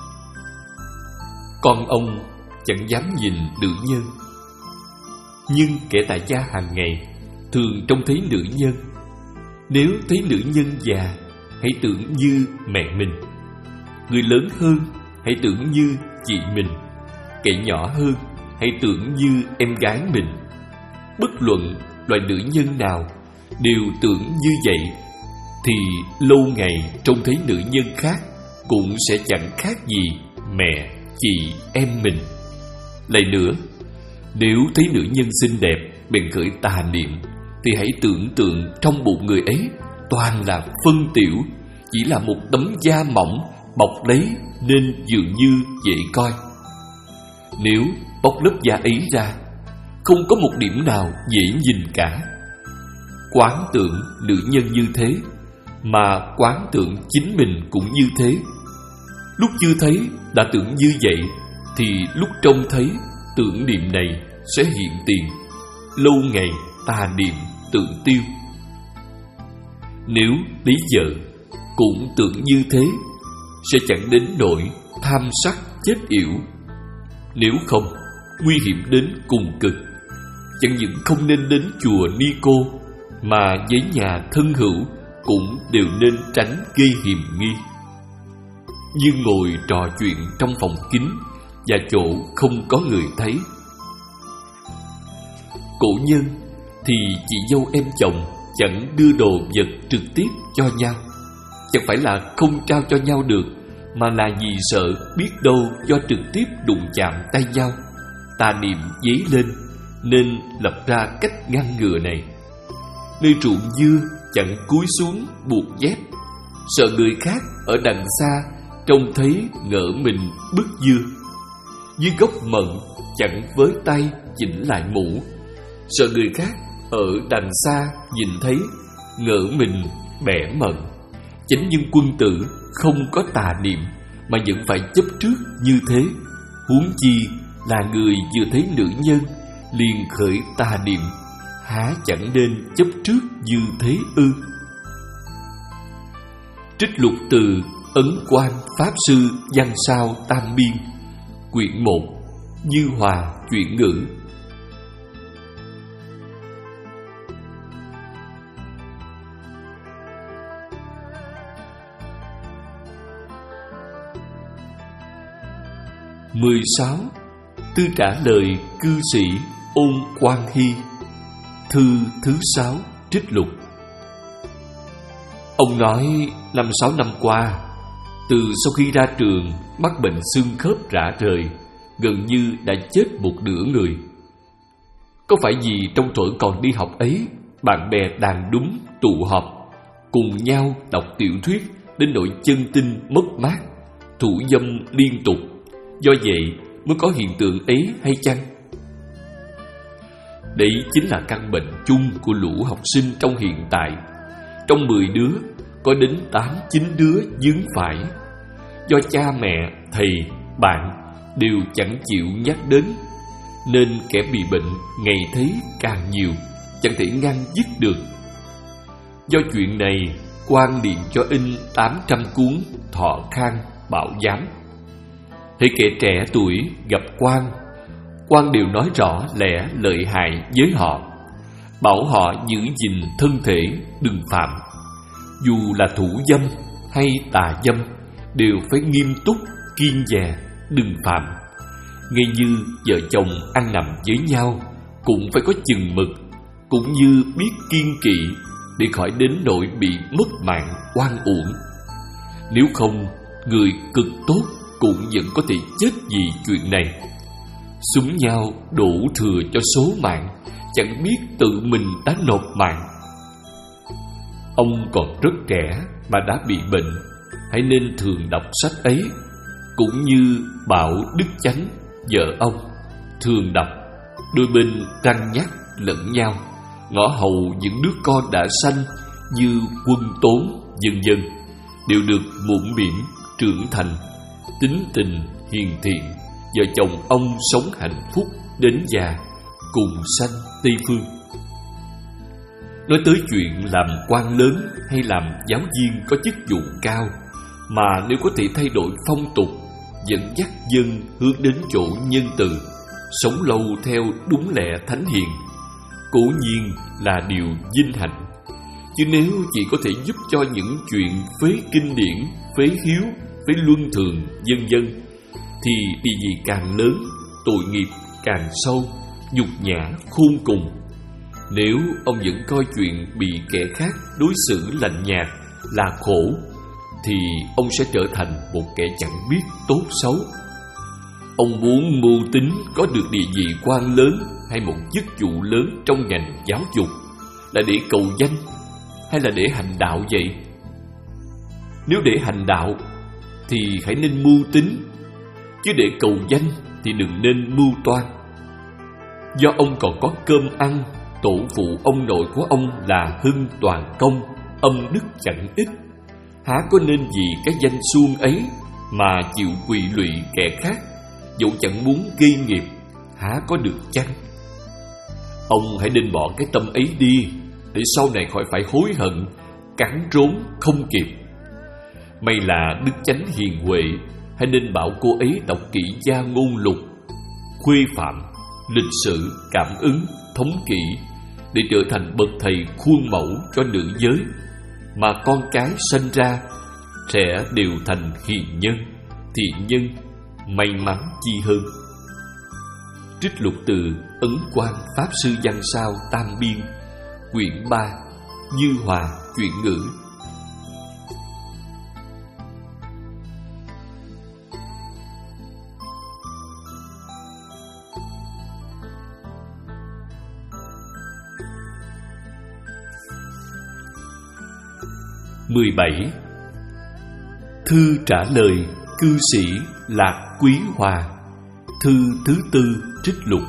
Con ông chẳng dám nhìn nữ nhân, nhưng kẻ tại gia hàng ngày thường trông thấy nữ nhân. Nếu thấy nữ nhân già, hãy tưởng như mẹ mình. Người lớn hơn, hãy tưởng như chị mình. Kẻ nhỏ hơn, hãy tưởng như em gái mình. Bất luận loại nữ nhân nào đều tưởng như vậy, thì lâu ngày trông thấy nữ nhân khác cũng sẽ chẳng khác gì mẹ, chị, em mình. Lại nữa, nếu thấy nữ nhân xinh đẹp bèn khởi tà niệm, thì hãy tưởng tượng trong bụng người ấy toàn là phân tiểu, chỉ là một tấm da mỏng bọc lấy nên dường như dễ coi. Nếu bóc lớp da ấy ra, không có một điểm nào dễ nhìn cả. Quán tưởng nữ nhân như thế, mà quán tưởng chính mình cũng như thế. Lúc chưa thấy đã tưởng như vậy, thì lúc trông thấy tưởng niệm này sẽ hiện tiền. Lâu ngày tà niệm tự tiêu. Nếu lấy vợ cũng tưởng như thế, sẽ chẳng đến nỗi tham sắc chết yểu. Nếu không, nguy hiểm đến cùng cực. Chẳng những không nên đến chùa Ni Cô, mà với nhà thân hữu cũng đều nên tránh gây hiềm nghi. như ngồi trò chuyện trong phòng kín và chỗ không có người thấy. Cổ nhân thì chị dâu em chồng chẳng đưa đồ vật trực tiếp cho nhau. Chẳng phải là không trao cho nhau được, mà là vì sợ biết đâu do trực tiếp đụng chạm tay nhau, tà niệm dấy lên, nên lập ra cách ngăn ngừa này. Nơi ruộng dưa chẳng cúi xuống buộc dép, sợ người khác ở đằng xa trông thấy ngỡ mình bứt dưa. Dưới gốc mận chẳng với tay chỉnh lại mũ, sợ người khác ở đằng xa nhìn thấy ngỡ mình bẻ mận. Chánh nhân quân tử không có tà niệm mà vẫn phải chấp trước như thế, huống chi là người vừa thấy nữ nhân liền khởi tà niệm, há chẳng nên chấp trước như thế ư? Trích lục từ Ấn Quang Pháp Sư Văn Sao Tam Biên, quyển một, Như Hòa Chuyển Ngữ. mười sáu. Tư trả lời cư sĩ Ôn Quang Hy. Thư thứ sáu trích lục. Ông nói năm sáu năm qua, từ sau khi ra trường mắc bệnh xương khớp rã rời, gần như đã chết một nửa người. Có phải vì trong tuổi còn đi học ấy, bạn bè đàn đúng tụ họp, cùng nhau đọc tiểu thuyết đến nỗi chân tinh mất mát, thủ dâm liên tục, do vậy mới có hiện tượng ấy hay chăng? Đấy chính là căn bệnh chung của lũ học sinh trong hiện tại. Trong mười đứa có đến tám chín đứa vướng phải, do cha mẹ, thầy, bạn đều chẳng chịu nhắc đến, nên kẻ bị bệnh ngày thấy càng nhiều, chẳng thể ngăn dứt được. Do chuyện này, Quan điện cho in tám trăm cuốn Thọ Khang Bảo Giám. Hễ kẻ trẻ tuổi gặp Quan, Quan đều nói rõ lẽ lợi hại với họ, bảo họ giữ gìn thân thể đừng phạm. Dù là thủ dâm hay tà dâm đều phải nghiêm túc kiêng dè đừng phạm. Ngay như vợ chồng ăn nằm với nhau cũng phải có chừng mực, cũng như biết kiêng kỵ để khỏi đến nỗi bị mất mạng oan uổng. Nếu không, người cực tốt cũng vẫn có thể chết vì chuyện này. Súng nhau đổ thừa cho số mạng, chẳng biết tự mình đã nộp mạng. Ông còn rất trẻ mà đã bị bệnh, hãy nên thường đọc sách ấy, cũng như Bảo Đức Chánh vợ ông thường đọc, đôi bên răn nhắc lẫn nhau, ngõ hầu những đứa con đã sanh như Quân Tốn vân vân đều được muộn miễn trưởng thành, tính tình hiền thiện. Vợ chồng ông sống hạnh phúc đến già, cùng sanh Tây Phương. Nói tới chuyện làm quan lớn hay làm giáo viên có chức vụ cao, mà nếu có thể thay đổi phong tục, dẫn dắt dân hướng đến chỗ nhân từ, sống lâu theo đúng lẽ thánh hiền, cố nhiên là điều vinh hạnh. Chứ nếu chỉ có thể giúp cho những chuyện phế kinh điển, phế hiếu, phế luân thường, vân vân, thì điều gì càng lớn, tội nghiệp càng sâu, nhục nhã khôn cùng. Nếu ông vẫn coi chuyện bị kẻ khác đối xử lạnh nhạt là khổ, thì ông sẽ trở thành một kẻ chẳng biết tốt xấu. Ông muốn mưu tính có được địa vị quan lớn hay một chức vụ lớn trong ngành giáo dục là để cầu danh hay là để hành đạo vậy? Nếu để hành đạo thì hãy nên mưu tính, chứ để cầu danh thì đừng nên mưu toan. Do ông còn có cơm ăn, tổ phụ ông nội của ông là Hưng Toàn Công, âm đức chẳng ít, há có nên vì cái danh suông ấy mà chịu quỵ lụy kẻ khác, dẫu chẳng muốn gây nghiệp, há có được chăng? Ông hãy nên bỏ cái tâm ấy đi, để sau này khỏi phải hối hận, cắn rốn không kịp. May là Đức Chánh hiền huệ, hãy nên bảo cô ấy đọc kỹ Gia Ngôn Lục, khuê phạm, lịch sử, cảm ứng, thống kỷ, để trở thành bậc thầy khuôn mẫu cho nữ giới, mà con cái sanh ra sẽ đều thành hiền nhân, thiện nhân, may mắn chi hơn. Trích lục từ Ấn Quang Pháp Sư Văn Sao Tam Biên, quyển ba, Như Hòa Chuyển ngữ. mười bảy. Thư trả lời cư sĩ Lạc Quý Hòa. Thư thứ tư trích lục.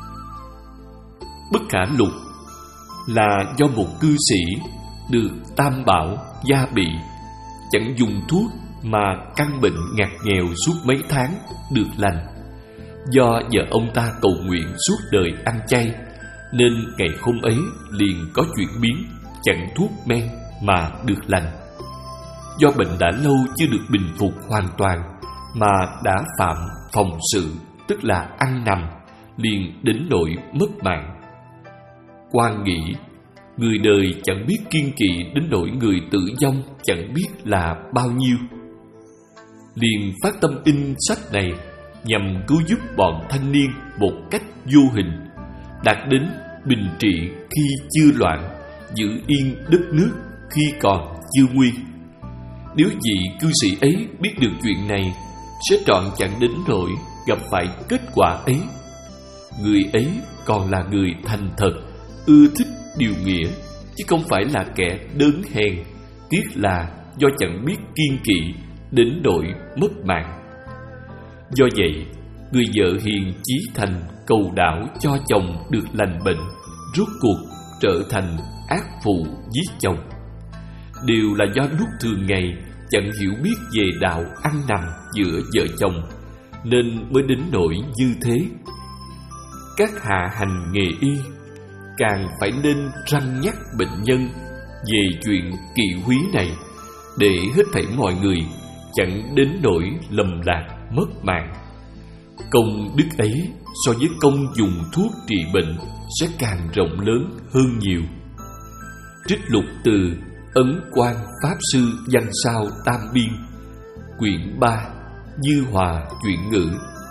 Bất khả lục là do một cư sĩ được tam bảo gia bị, chẳng dùng thuốc mà căn bệnh ngặt nghèo suốt mấy tháng được lành. Do vợ ông ta cầu nguyện suốt đời ăn chay, nên ngày hôm ấy liền có chuyển biến, chẳng thuốc men mà được lành. Do bệnh đã lâu chưa được bình phục hoàn toàn, mà đã phạm phòng sự, tức là ăn nằm, liền đến nỗi mất mạng. Quan nghĩ, người đời chẳng biết kiên kỵ đến nỗi người tử vong chẳng biết là bao nhiêu, liền phát tâm in sách này nhằm cứu giúp bọn thanh niên một cách vô hình, đạt đến bình trị khi chưa loạn, giữ yên đất nước khi còn chưa nguy. Nếu vị cư sĩ ấy biết được chuyện này, sẽ trọn chẳng đến nỗi gặp phải kết quả ấy. Người ấy còn là người thành thật, ưa thích điều nghĩa, chứ không phải là kẻ đớn hèn, tiếc là do chẳng biết kiên kỵ đến nỗi mất mạng. Do vậy, người vợ hiền chí thành cầu đảo cho chồng được lành bệnh, rốt cuộc trở thành ác phụ giết chồng. Đều là do lúc thường ngày chẳng hiểu biết về đạo ăn nằm giữa vợ chồng, nên mới đến nỗi như thế. Các hạ hành nghề y càng phải nên răn nhắc bệnh nhân về chuyện kỵ húy này, để hết thảy mọi người chẳng đến nỗi lầm lạc mất mạng. Công đức ấy so với công dùng thuốc trị bệnh sẽ càng rộng lớn hơn nhiều. Trích lục từ Ấn Quang Pháp Sư Văn Sao Tam Biên, quyển ba, Như Hòa Chuyển ngữ.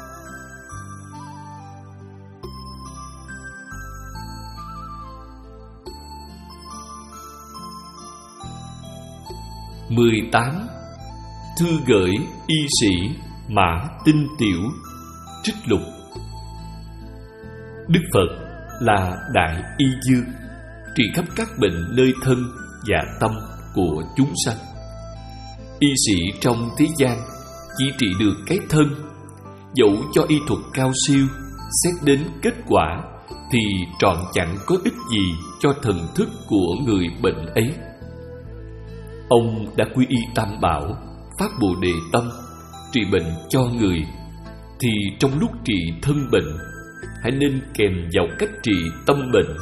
mười tám. Thư gửi y sĩ Mã Tinh Tiểu. Trích lục. Đức Phật là Đại Y Dương, trị khắp các bệnh nơi thân và tâm của chúng sanh. Y sĩ trong thế gian chỉ trị được cái thân, dẫu cho y thuật cao siêu, xét đến kết quả thì trọn chẳng có ích gì cho thần thức của người bệnh ấy. Ông đã quy y Tam Bảo, phát Bồ Đề tâm, trị bệnh cho người, thì trong lúc trị thân bệnh, hãy nên kèm vào cách trị tâm bệnh.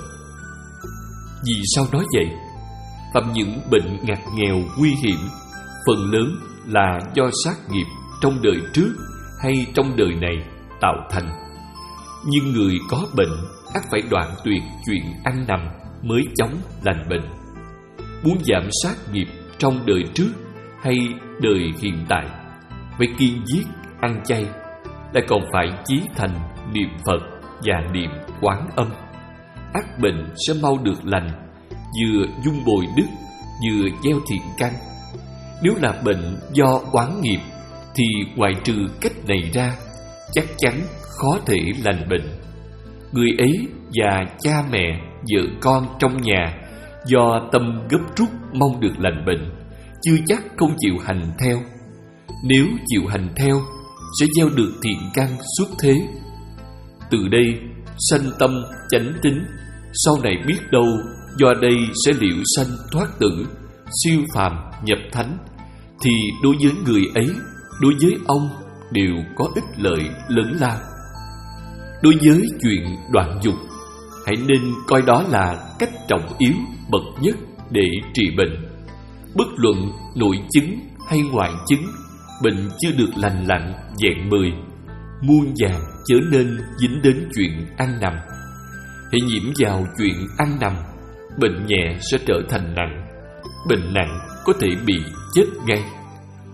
Vì sao nói vậy? Phạm những bệnh ngặt nghèo nguy hiểm, phần lớn là do sát nghiệp trong đời trước hay trong đời này tạo thành. Nhưng người có bệnh ắt phải đoạn tuyệt chuyện ăn nằm mới chóng lành bệnh. Muốn giảm sát nghiệp trong đời trước hay đời hiện tại, phải kiêng giết, ăn chay, lại còn phải chí thành niệm Phật và niệm Quán Âm. Ắt bệnh sẽ mau được lành, vừa dung bồi đức, vừa gieo thiện căn. Nếu là bệnh do oán nghiệp, thì ngoại trừ cách này ra, chắc chắn khó thể lành bệnh. Người ấy và cha mẹ, vợ con trong nhà do tâm gấp rút mong được lành bệnh, chưa chắc không chịu hành theo. Nếu chịu hành theo, sẽ gieo được thiện căn xuất thế. Từ đây sanh tâm chánh tín, sau này biết đâu do đây sẽ liễu sanh thoát tử, siêu phàm nhập thánh, thì đối với người ấy, đối với ông đều có ích lợi lớn lao. Đối với chuyện đoạn dục, hãy nên coi đó là cách trọng yếu bậc nhất để trị bệnh. Bất luận nội chứng hay ngoại chứng, bệnh chưa được lành lặn vẹn mười, muôn vàn chớ nên dính đến chuyện ăn nằm. Hãy nhiễm vào chuyện ăn nằm, bệnh nhẹ sẽ trở thành nặng, bệnh nặng có thể bị chết ngay.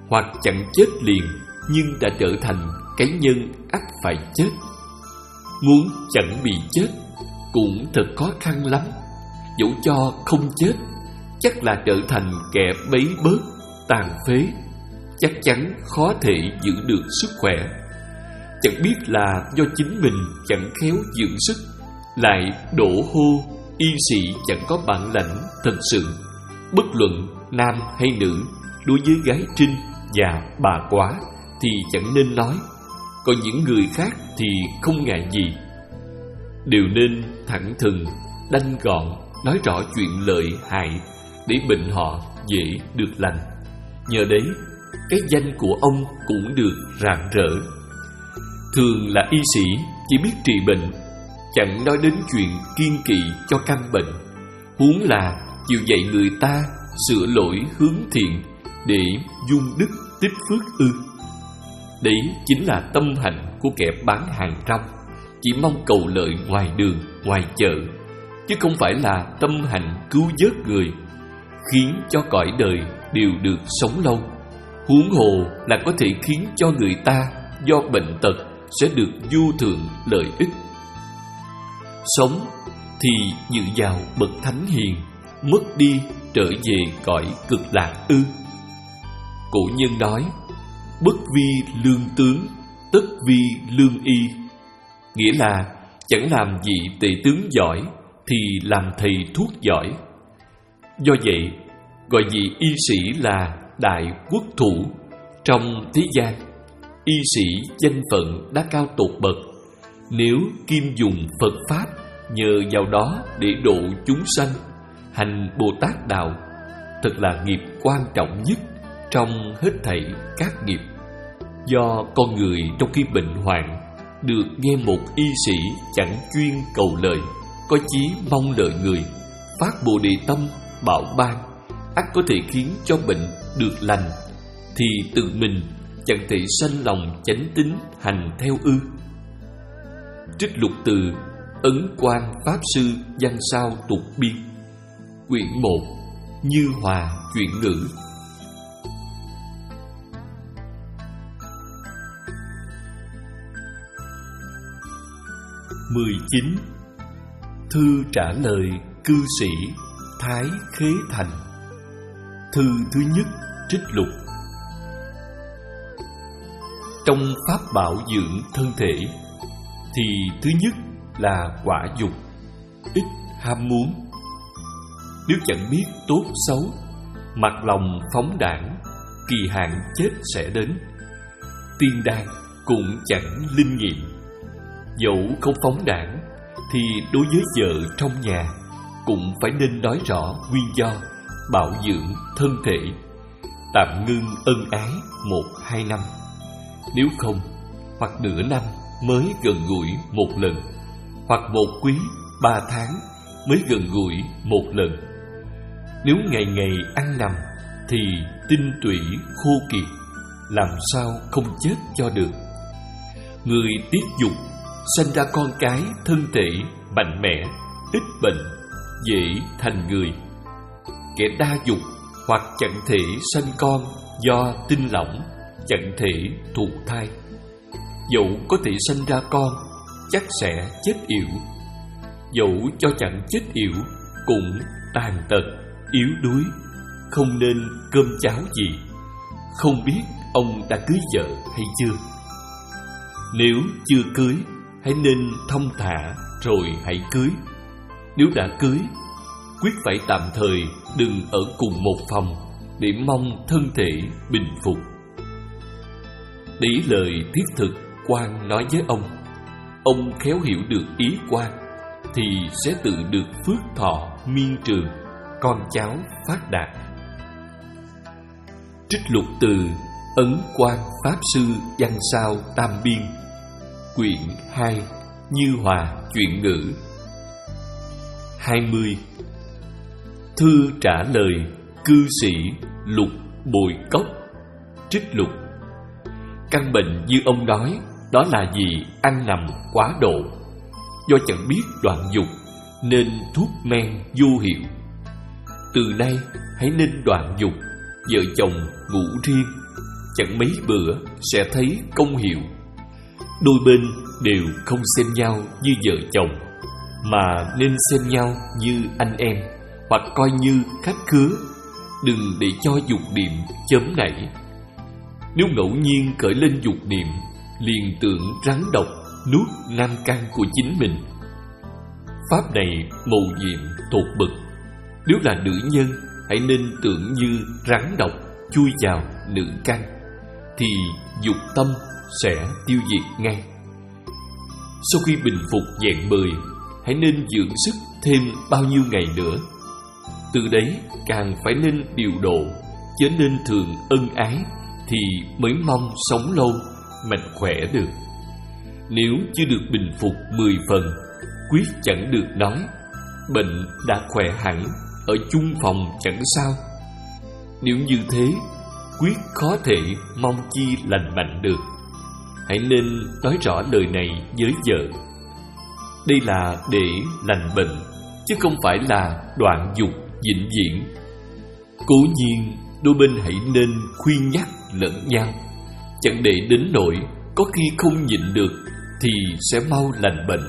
hoặc chẳng chết liền nhưng đã trở thành cái nhân ắt phải chết. Muốn chẳng bị chết cũng thật khó khăn lắm. Dẫu cho không chết, chắc là trở thành kẻ bấy bớt, tàn phế, chắc chắn khó thể giữ được sức khỏe. Chẳng biết là do chính mình chẳng khéo dưỡng sức, lại đổ hô y sĩ chẳng có bản lãnh thật sự. Bất luận nam hay nữ, đối với gái trinh và bà quá thì chẳng nên nói, còn những người khác thì không ngại gì. Đều nên thẳng thừng, đanh gọn, nói rõ chuyện lợi hại để bệnh họ dễ được lành. Nhờ đấy, cái danh của ông cũng được rạng rỡ. Thường là y sĩ chỉ biết trị bệnh, chẳng nói đến chuyện kiêng kỵ cho căn bệnh, huống là chịu dạy người ta sửa lỗi hướng thiện để dung đức tích phước ư. Đấy chính là tâm hạnh của kẻ bán hàng rong, chỉ mong cầu lợi ngoài đường, ngoài chợ, chứ không phải là tâm hạnh cứu vớt người, khiến cho cõi đời đều được sống lâu. Huống hồ là có thể khiến cho người ta do bệnh tật sẽ được vô thượng lợi ích. Sống thì dự vào bậc thánh hiền, mất đi trở về cõi cực lạc ư. Cổ nhân nói, bất vi lương tướng, tất vi lương y, nghĩa là chẳng làm vị tể tướng giỏi thì làm thầy thuốc giỏi. Do vậy, gọi vị y sĩ là đại quốc thủ. Trong thế gian, y sĩ danh phận đã cao tột bậc. Nếu kim dùng Phật Pháp, nhờ vào đó để độ chúng sanh, hành Bồ Tát Đạo, thật là nghiệp quan trọng nhất trong hết thảy các nghiệp. Do con người trong khi bệnh hoạn được nghe một y sĩ chẳng chuyên cầu lợi, có chí mong lợi người, phát Bồ Đề tâm bảo ban, ắt có thể khiến cho bệnh được lành, thì tự mình chẳng thể sanh lòng chánh tín hành theo ư. Trích lục từ Ấn Quang Pháp Sư Văn Sao Tục Biên, quyển một, Như Hòa Chuyện Ngữ. mười chín. Thư trả lời cư sĩ Thái Khế Thành. Thư thứ nhất trích lục. Trong pháp bảo dưỡng thân thể thì thứ nhất là quả dục, ít ham muốn. Nếu chẳng biết tốt xấu, mặc lòng phóng đãng, kỳ hạn chết sẽ đến. Tiên đan cũng chẳng linh nghiệm. Dẫu không phóng đãng thì đối với vợ trong nhà cũng phải nên nói rõ nguyên do bảo dưỡng thân thể, tạm ngưng ân ái một hai năm. Nếu không, hoặc nửa năm mới gần gũi một lần, hoặc một quý ba tháng mới gần gũi một lần. Nếu ngày ngày ăn nằm thì tinh tủy khô kiệt, làm sao không chết cho được. Người tiết dục sanh ra con cái thân thể mạnh mẽ, ít bệnh, dễ thành người. Kẻ đa dục hoặc chẳng thể sanh con do tinh lỏng, chẳng thể thụ thai. Dẫu có thể sanh ra con, chắc sẽ chết yểu. Dẫu cho chẳng chết yểu, cũng tàn tật, yếu đuối, không nên cơm cháo gì. Không biết ông đã cưới vợ hay chưa. Nếu chưa cưới, hãy nên thông thả rồi hãy cưới. Nếu đã cưới, quyết phải tạm thời đừng ở cùng một phòng, để mong thân thể bình phục. Đấy lời thiết thực Quan nói với ông. Ông khéo hiểu được ý Quan thì sẽ tự được phước thọ miên trường, con cháu phát đạt. Trích lục từ Ấn Quang Pháp Sư Văn Sao Tam Biên, quyển hai, Như Hòa Chuyện Ngữ. Hai mươi. Thư trả lời cư sĩ Lục Bồi Cốc. Trích lục. Căn bệnh như ông nói, đó là vì ăn nằm quá độ. Do chẳng biết đoạn dục, nên thuốc men vô hiệu. Từ nay hãy nên đoạn dục, vợ chồng ngủ riêng, chẳng mấy bữa sẽ thấy công hiệu. Đôi bên đều không xem nhau như vợ chồng, mà nên xem nhau như anh em, hoặc coi như khách khứa. Đừng để cho dục niệm chớm nảy. Nếu ngẫu nhiên khởi lên dục niệm, liền tưởng rắn độc nuốt nam căn của chính mình. Pháp này mầu nhiệm tột bực. Nếu là nữ nhân, hãy nên tưởng như rắn độc chui vào nữ căn, thì dục tâm sẽ tiêu diệt ngay. Sau khi bình phục vẹn mười, hãy nên dưỡng sức thêm bao nhiêu ngày nữa. Từ đấy càng phải nên điều độ, chớ nên thường ân ái, thì mới mong sống lâu, mạnh khỏe được. Nếu chưa được bình phục mười phần, quyết chẳng được nói. Bệnh đã khỏe hẳn, ở chung phòng chẳng sao. Nếu như thế, quyết khó thể mong chi lành mạnh được. Hãy nên nói rõ lời này với vợ. Đây là để lành bệnh, chứ không phải là đoạn dục vĩnh viễn. Cố nhiên đôi bên hãy nên khuyên nhắc lẫn nhau, chẳng để đến nỗi có khi không nhịn được thì sẽ mau lành bệnh.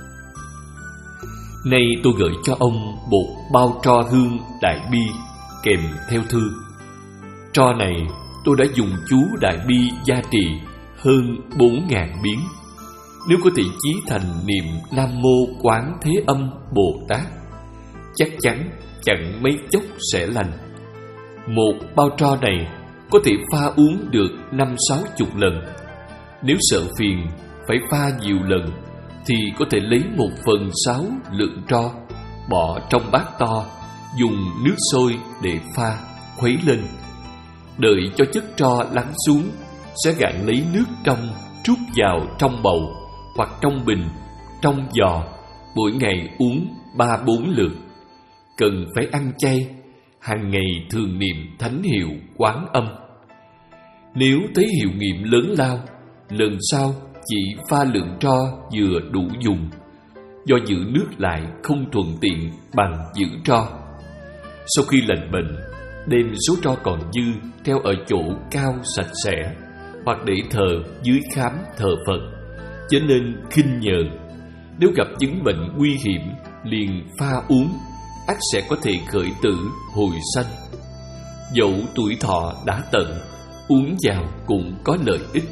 Nay tôi gửi cho ông một bao tro hương đại bi kèm theo thư. Tro này tôi đã dùng chú đại bi gia trì hơn bốn ngàn biến. Nếu có thể chí thành niệm Nam Mô Quán Thế Âm Bồ Tát, chắc chắn chẳng mấy chốc sẽ lành. Một bao tro này có thể pha uống được năm sáu chục lần. Nếu sợ phiền phải pha nhiều lần, thì có thể lấy một phần sáu lượng tro, bỏ trong bát to, dùng nước sôi để pha, khuấy lên. Đợi cho chất tro lắng xuống, sẽ gạn lấy nước trong, trút vào trong bầu hoặc trong bình, trong giò, mỗi ngày uống ba bốn lượt. Cần phải ăn chay, hàng ngày thường niệm thánh hiệu Quán Âm. Nếu thấy hiệu nghiệm lớn lao, lần sau chỉ pha lượng tro vừa đủ dùng. Do giữ nước lại không thuận tiện bằng giữ tro. Sau khi lành bệnh, đem số tro còn dư treo ở chỗ cao sạch sẽ, hoặc để thờ dưới khám thờ Phật, chớ nên khinh nhờn. Nếu gặp chứng bệnh nguy hiểm, liền pha uống, ắt sẽ có thể khởi tử hồi sanh. Dẫu tuổi thọ đã tận, uống vào cũng có lợi ích.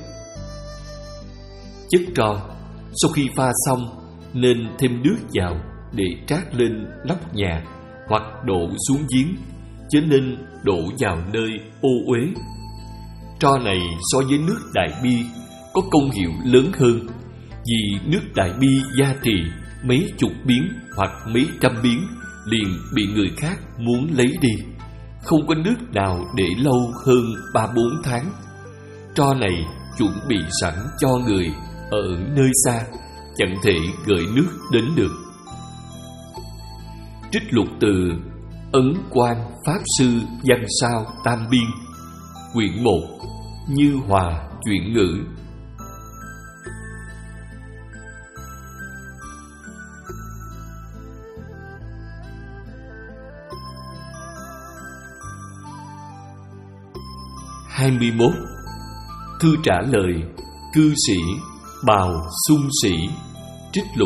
Chất tro sau khi pha xong, nên thêm nước vào để trát lên nóc nhà hoặc đổ xuống giếng, chớ nên đổ vào nơi ô uế. Tro này so với nước đại bi có công hiệu lớn hơn, vì nước đại bi gia trì mấy chục biến hoặc mấy trăm biến liền bị người khác muốn lấy đi. Không có nước nào để lâu hơn ba bốn tháng. Tro này chuẩn bị sẵn cho người ở nơi xa, chẳng thể gửi nước đến được. Trích lục từ Ấn Quang Pháp Sư Văn Sao Tam Biên, quyển một, Như Hòa Chuyển Ngữ. hai mươi mốt. Thư trả lời cư sĩ Bào Xung Sĩ, trích lục.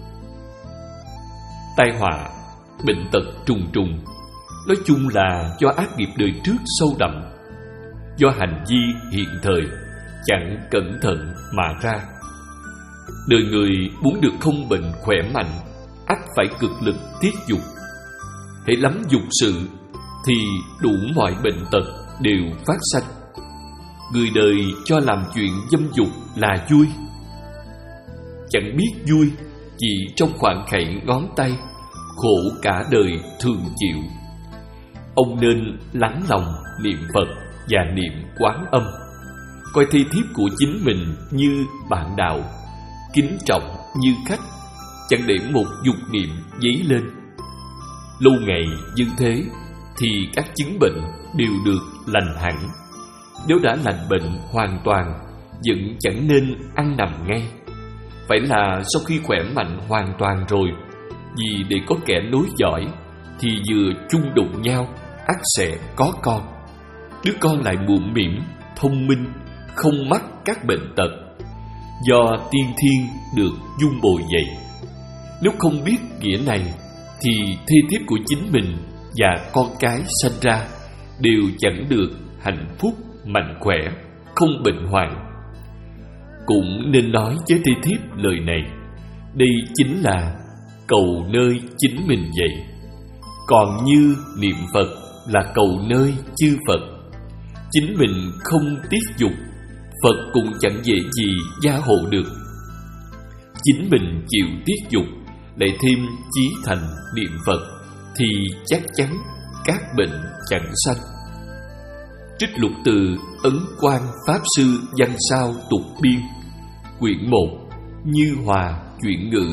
Tai họa, bệnh tật trùng trùng, nói chung là do ác nghiệp đời trước sâu đậm, do hành vi hiện thời chẳng cẩn thận mà ra. Đời người muốn được không bệnh khỏe mạnh, ắt phải cực lực tiết dục. Hễ lắm dục sự thì đủ mọi bệnh tật đều phát sanh. Người đời cho làm chuyện dâm dục là vui, chẳng biết vui, chỉ trong khoảng khẩy ngón tay, khổ cả đời thường chịu. Ông nên lắng lòng niệm Phật và niệm Quán Âm, coi thi thiếp của chính mình như bạn đạo, kính trọng như khách, chẳng để một dục niệm dấy lên. Lâu ngày như thế thì các chứng bệnh đều được lành hẳn. Nếu đã lành bệnh hoàn toàn, vẫn chẳng nên ăn nằm ngay. Phải là sau khi khỏe mạnh hoàn toàn rồi, vì để có kẻ nối dõi, thì vừa chung đụng nhau ắt sẽ có con. Đứa con lại mụn mĩm, thông minh, không mắc các bệnh tật, do tiên thiên được dung bồi dạy. Nếu không biết nghĩa này thì thê thiếp của chính mình và con cái sanh ra đều chẳng được hạnh phúc, mạnh khỏe, không bệnh hoạn. Cũng nên nói với thê thiếp lời này, đây chính là cầu nơi chính mình vậy. Còn như niệm Phật là cầu nơi chư Phật. Chính mình không tiết dục, Phật cũng chẳng dễ gì gia hộ được. Chính mình chịu tiết dục, lại thêm chí thành niệm Phật, thì chắc chắn các bệnh chẳng sanh. Trích lục từ Ấn Quang Pháp Sư Văn Sao Tục Biên, quyển một, Như Hòa Chuyển Ngữ.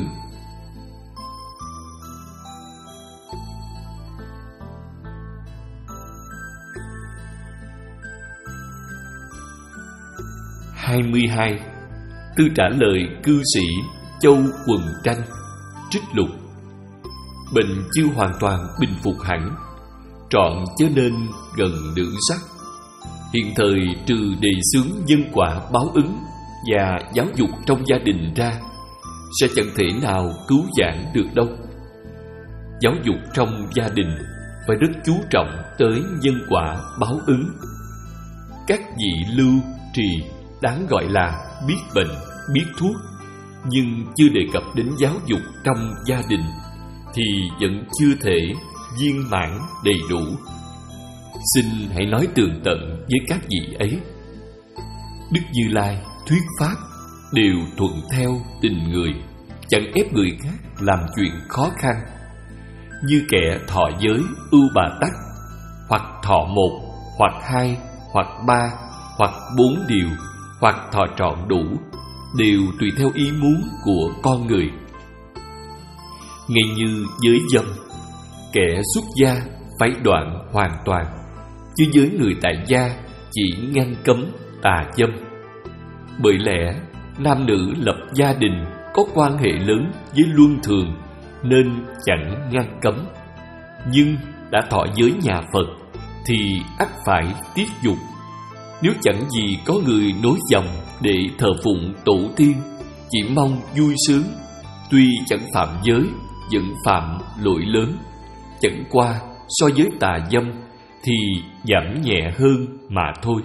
hai mươi hai. Tư trả lời cư sĩ Châu Quần Tranh. Trích lục. Bệnh chưa hoàn toàn bình phục hẳn, trọn chớ nên gần đường sắt. Hiện thời trừ đề xướng nhân quả báo ứng và giáo dục trong gia đình ra, sẽ chẳng thể nào cứu vãn được đâu. Giáo dục trong gia đình phải rất chú trọng tới nhân quả báo ứng. Các vị lưu trì đáng gọi là biết bệnh, biết thuốc, nhưng chưa đề cập đến giáo dục trong gia đình thì vẫn chưa thể viên mãn đầy đủ. Xin hãy nói tường tận với các vị ấy. Đức Như Lai thuyết pháp đều thuận theo tình người, chẳng ép người khác làm chuyện khó khăn. Như kẻ thọ giới ưu bà tắc, hoặc thọ một, hoặc hai, hoặc ba, hoặc bốn điều, hoặc thọ trọn đủ, đều tùy theo ý muốn của con người. Ngay như giới dâm, kẻ xuất gia phải đoạn hoàn toàn, chứ với người tại gia chỉ ngăn cấm tà dâm. Bởi lẽ nam nữ lập gia đình có quan hệ lớn với luân thường nên chẳng ngăn cấm. Nhưng đã thọ giới nhà Phật thì ắt phải tiết dục. Nếu chẳng gì có người nối dòng để thờ phụng tổ tiên, chỉ mong vui sướng, tuy chẳng phạm giới, vẫn phạm lỗi lớn. Chẳng qua so với tà dâm thì giảm nhẹ hơn mà thôi.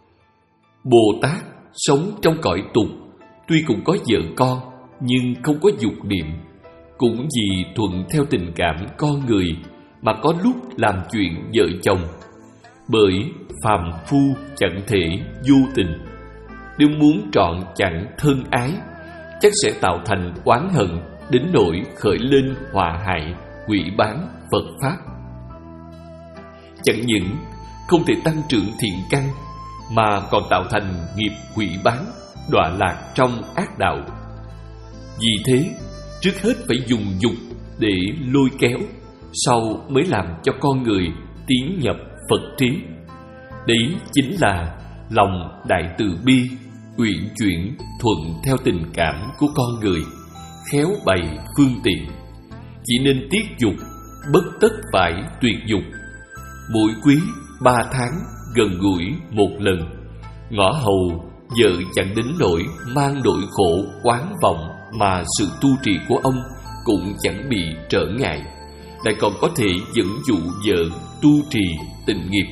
Bồ Tát sống trong cõi tục, tuy cũng có vợ con nhưng không có dục niệm, cũng vì thuận theo tình cảm con người mà có lúc làm chuyện vợ chồng. Bởi phàm phu chẳng thể vô tình, nếu muốn trọn chẳng thân ái, chắc sẽ tạo thành oán hận đến nỗi khởi lên họa hại, hủy bán Phật Pháp. Chẳng những không thể tăng trưởng thiện căn, mà còn tạo thành nghiệp hủy bán, đọa lạc trong ác đạo. Vì thế, trước hết phải dùng dục để lôi kéo, sau mới làm cho con người tiến nhập Phật trí. Đấy chính là lòng đại từ bi, uyển chuyển thuận theo tình cảm của con người, khéo bày phương tiện. Chỉ nên tiết dục, bất tất phải tuyệt dục. Mỗi quý ba tháng gần gũi một lần, ngõ hầu vợ chẳng đến nỗi mang nỗi khổ oán vọng, mà sự tu trì của ông cũng chẳng bị trở ngại, lại còn có thể dẫn dụ vợ tu trì tịnh nghiệp.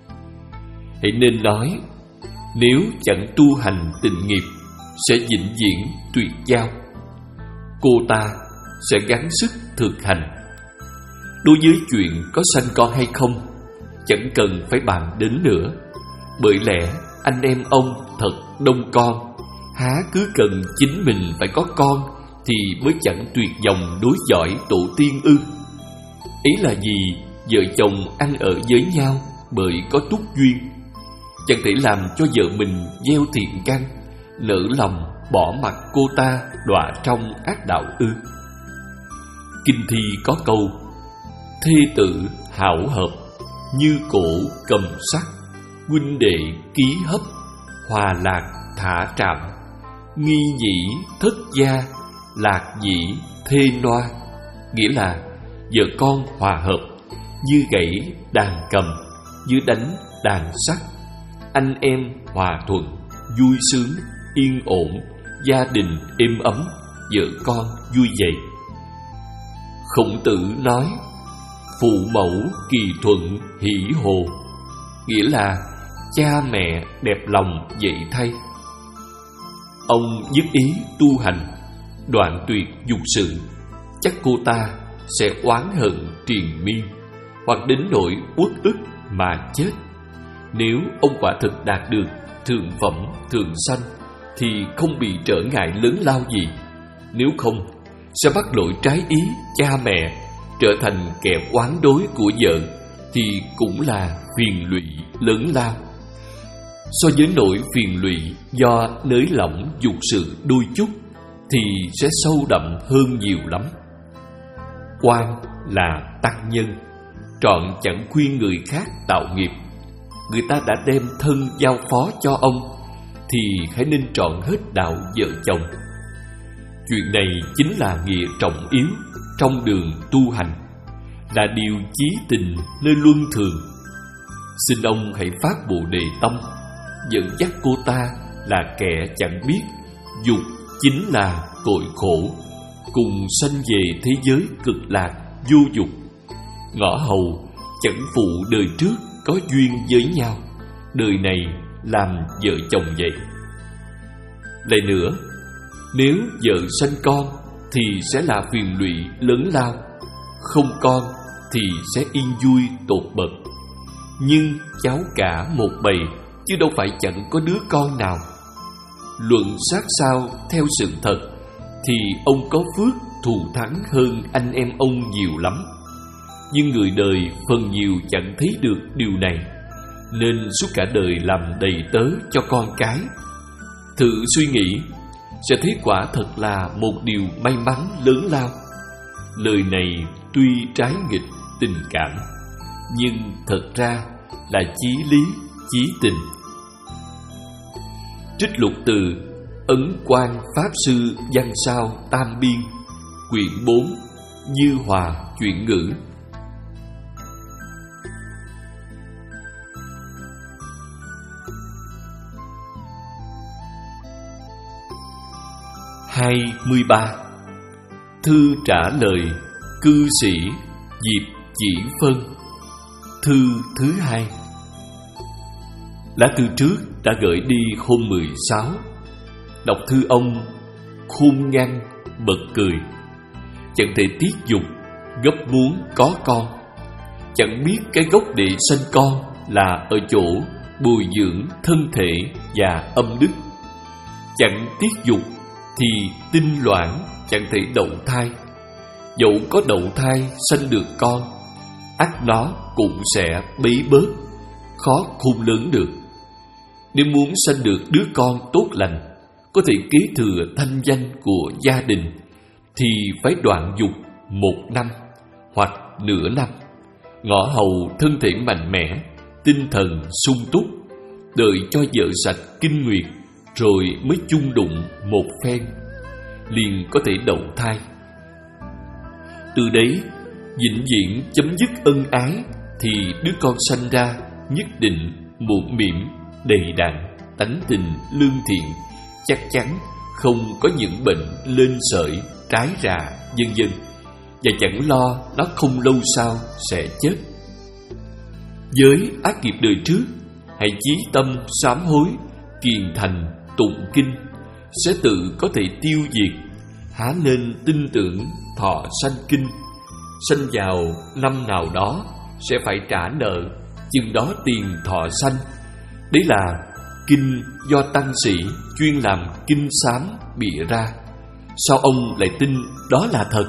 Hãy nên nói, nếu chẳng tu hành tịnh nghiệp sẽ vĩnh viễn tuyệt giao. Cô ta sẽ gắng sức thực hành. Đối với chuyện có sanh con hay không, chẳng cần phải bàn đến nữa. Bởi lẽ anh em ông thật đông con, há cứ cần chính mình phải có con thì mới chẳng tuyệt dòng đối giỏi tổ tiên ư? Ý là gì? Vợ chồng ăn ở với nhau bởi có túc duyên, chẳng thể làm cho vợ mình gieo thiện căn, nỡ lòng bỏ mặc cô ta đọa trong ác đạo ư? Kinh thi có câu: thê tử hảo hợp, như cổ cầm sắt, huynh đệ ký hấp, hòa lạc thả trạm, nghi nhĩ thất gia, lạc dĩ thê noa. Nghĩa là vợ con hòa hợp, như gãy đàn cầm, như đánh đàn sắt. anh em hòa thuận, vui sướng, yên ổn, gia đình êm ấm, vợ con vui vẻ. Khổng Tử nói: phụ mẫu kỳ thuận hỷ hồ, nghĩa là cha mẹ đẹp lòng vậy thay. Ông nhất ý tu hành, đoạn tuyệt dục sự, chắc cô ta sẽ oán hận triền miên, hoặc đến nỗi uất ức mà chết. Nếu ông quả thực đạt được thượng phẩm thượng sanh thì không bị trở ngại lớn lao gì. Nếu không, sẽ bắt lỗi trái ý cha mẹ, trở thành kẻ oán đối của vợ, thì cũng là phiền lụy lớn lao. So với nỗi phiền lụy do nới lỏng dục sự đôi chút thì sẽ sâu đậm hơn nhiều lắm. Quan là tăng nhân, trọn chẳng khuyên người khác tạo nghiệp. Người ta đã đem thân giao phó cho ông thì hãy nên trọn hết đạo vợ chồng. Chuyện này chính là nghĩa trọng yếu trong đường tu hành, là điều chí tình nơi luân thường. Xin ông hãy phát Bồ Đề tâm, dẫn dắt cô ta là kẻ chẳng biết dục chính là cội khổ, cùng sanh về thế giới cực lạc vô dục. Ngõ hầu chẳng phụ đời trước có duyên với nhau, đời này làm vợ chồng vậy. Lại nữa, nếu vợ sanh con thì sẽ là phiền lụy lớn lao, không con thì sẽ yên vui tột bậc. Nhưng cháu cả một bầy, chứ đâu phải chẳng có đứa con nào. Luận sát sao theo sự thật thì ông có phước thù thắng hơn anh em ông nhiều lắm. Nhưng người đời phần nhiều chẳng thấy được điều này, nên suốt cả đời làm đầy tớ cho con cái. Thử suy nghĩ, sẽ thấy quả thật là một điều may mắn lớn lao. Lời này tuy trái nghịch tình cảm, nhưng thật ra là chí lý, chí tình. Trích lục từ Ấn Quang Pháp Sư Văn Sao Tam Biên, quyển bốn, Như Hòa Chuyển Ngữ. hai mươi ba. Thư trả lời cư sĩ Diệp Chỉ Phân. Thư thứ hai. Lá thư trước đã gửi đi hôm mười sáu. Đọc thư ông, khôn ngoan bật cười. Chẳng thể tiết dục, gấp muốn có con. Chẳng biết cái gốc để sanh con là ở chỗ bồi dưỡng thân thể và âm đức. Chẳng tiết dục thì tinh loãng chẳng thể đậu thai. Dẫu có đậu thai sanh được con, ắt nó cũng sẽ bấy bớt, khó khôn lớn được. Nếu muốn sanh được đứa con tốt lành, có thể kế thừa thanh danh của gia đình, thì phải đoạn dục một năm hoặc nửa năm. Ngõ hầu thân thể mạnh mẽ, tinh thần sung túc, đợi cho vợ sạch kinh nguyệt rồi mới chung đụng một phen, liền có thể đậu thai. Từ đấy vĩnh viễn chấm dứt ân ái, thì đứa con sanh ra nhất định muộn miệng, đầy đặn, tánh tình lương thiện, chắc chắn không có những bệnh lên sởi, trái rà, vân vân, và chẳng lo nó không lâu sau sẽ chết. Với ác nghiệp đời trước, hãy chí tâm sám hối, kiền thành tụng kinh, sẽ tự có thể tiêu diệt. Há nên tin tưởng thọ sanh kinh, sanh vào năm nào đó sẽ phải trả nợ, chừng đó tiền thọ sanh. Đấy là kinh do tăng sĩ chuyên làm kinh sám bịa ra. Sao ông lại tin đó là thật?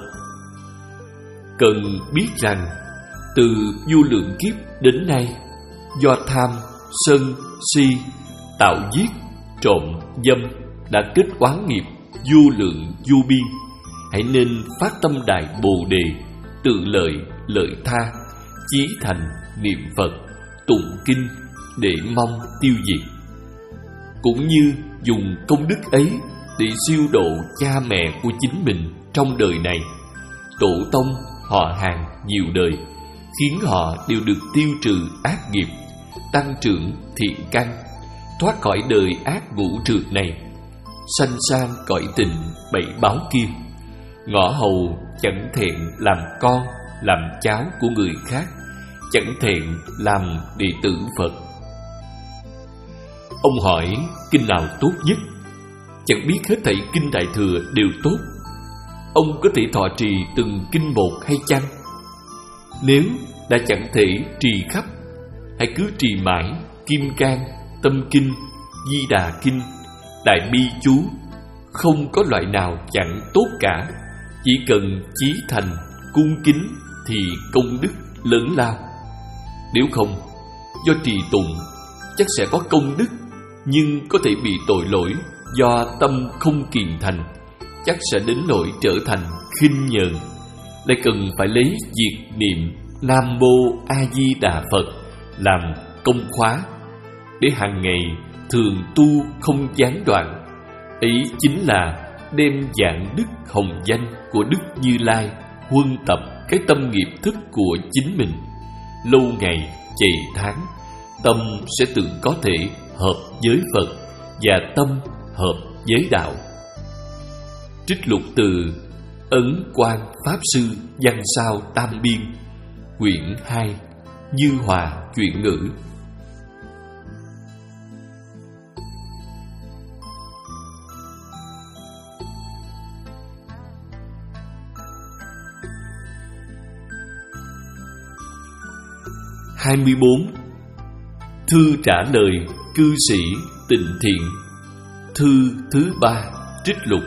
Cần biết rằng từ vô lượng kiếp đến nay, do tham, sân, si, tạo giết, trộm, dâm đã kết oán nghiệp vô lượng vô biên. Hãy nên phát tâm đại Bồ Đề, tự lợi lợi tha, chí thành niệm Phật, tụng kinh để mong tiêu diệt. Cũng như dùng công đức ấy để siêu độ cha mẹ của chính mình trong đời này, tổ tông họ hàng nhiều đời, khiến họ đều được tiêu trừ ác nghiệp, tăng trưởng thiện căn, thoát khỏi đời ác ngũ trượt này, sanh sang cõi tình bảy báo kia. Ngõ hầu chẳng thẹn làm con, làm cháu của người khác, chẳng thẹn làm đệ tử Phật. Ông hỏi kinh nào tốt nhất? Chẳng biết hết thảy kinh Đại Thừa đều tốt. Ông có thể thọ trì từng kinh một hay chăng? Nếu đã chẳng thể trì khắp, hãy cứ trì mãi Kim Cang, Tâm Kinh, Di Đà Kinh, Đại Bi Chú. Không có loại nào chẳng tốt cả. Chỉ cần chí thành, cung kính thì công đức lớn lao. Nếu không, do trì tụng chắc sẽ có công đức, nhưng có thể bị tội lỗi do tâm không kiền thành, chắc sẽ đến nỗi trở thành khinh nhờn. Lại cần phải lấy việc niệm Nam Mô A Di Đà Phật làm công khóa, để hàng ngày thường tu không gián đoạn. Ấy chính là đem dạng đức hồng danh của Đức Như Lai huân tập cái tâm nghiệp thức của chính mình. Lâu ngày chày tháng, tâm sẽ tự có thể hợp với Phật và tâm hợp với đạo. Trích lục từ Ấn Quang Pháp Sư Văn Sao Tam Biên, quyển hai, Như Hòa Chuyển Ngữ. hai mươi bốn. Thư trả lời cư sĩ Tịnh Thiện. Thư thứ ba, trích lục.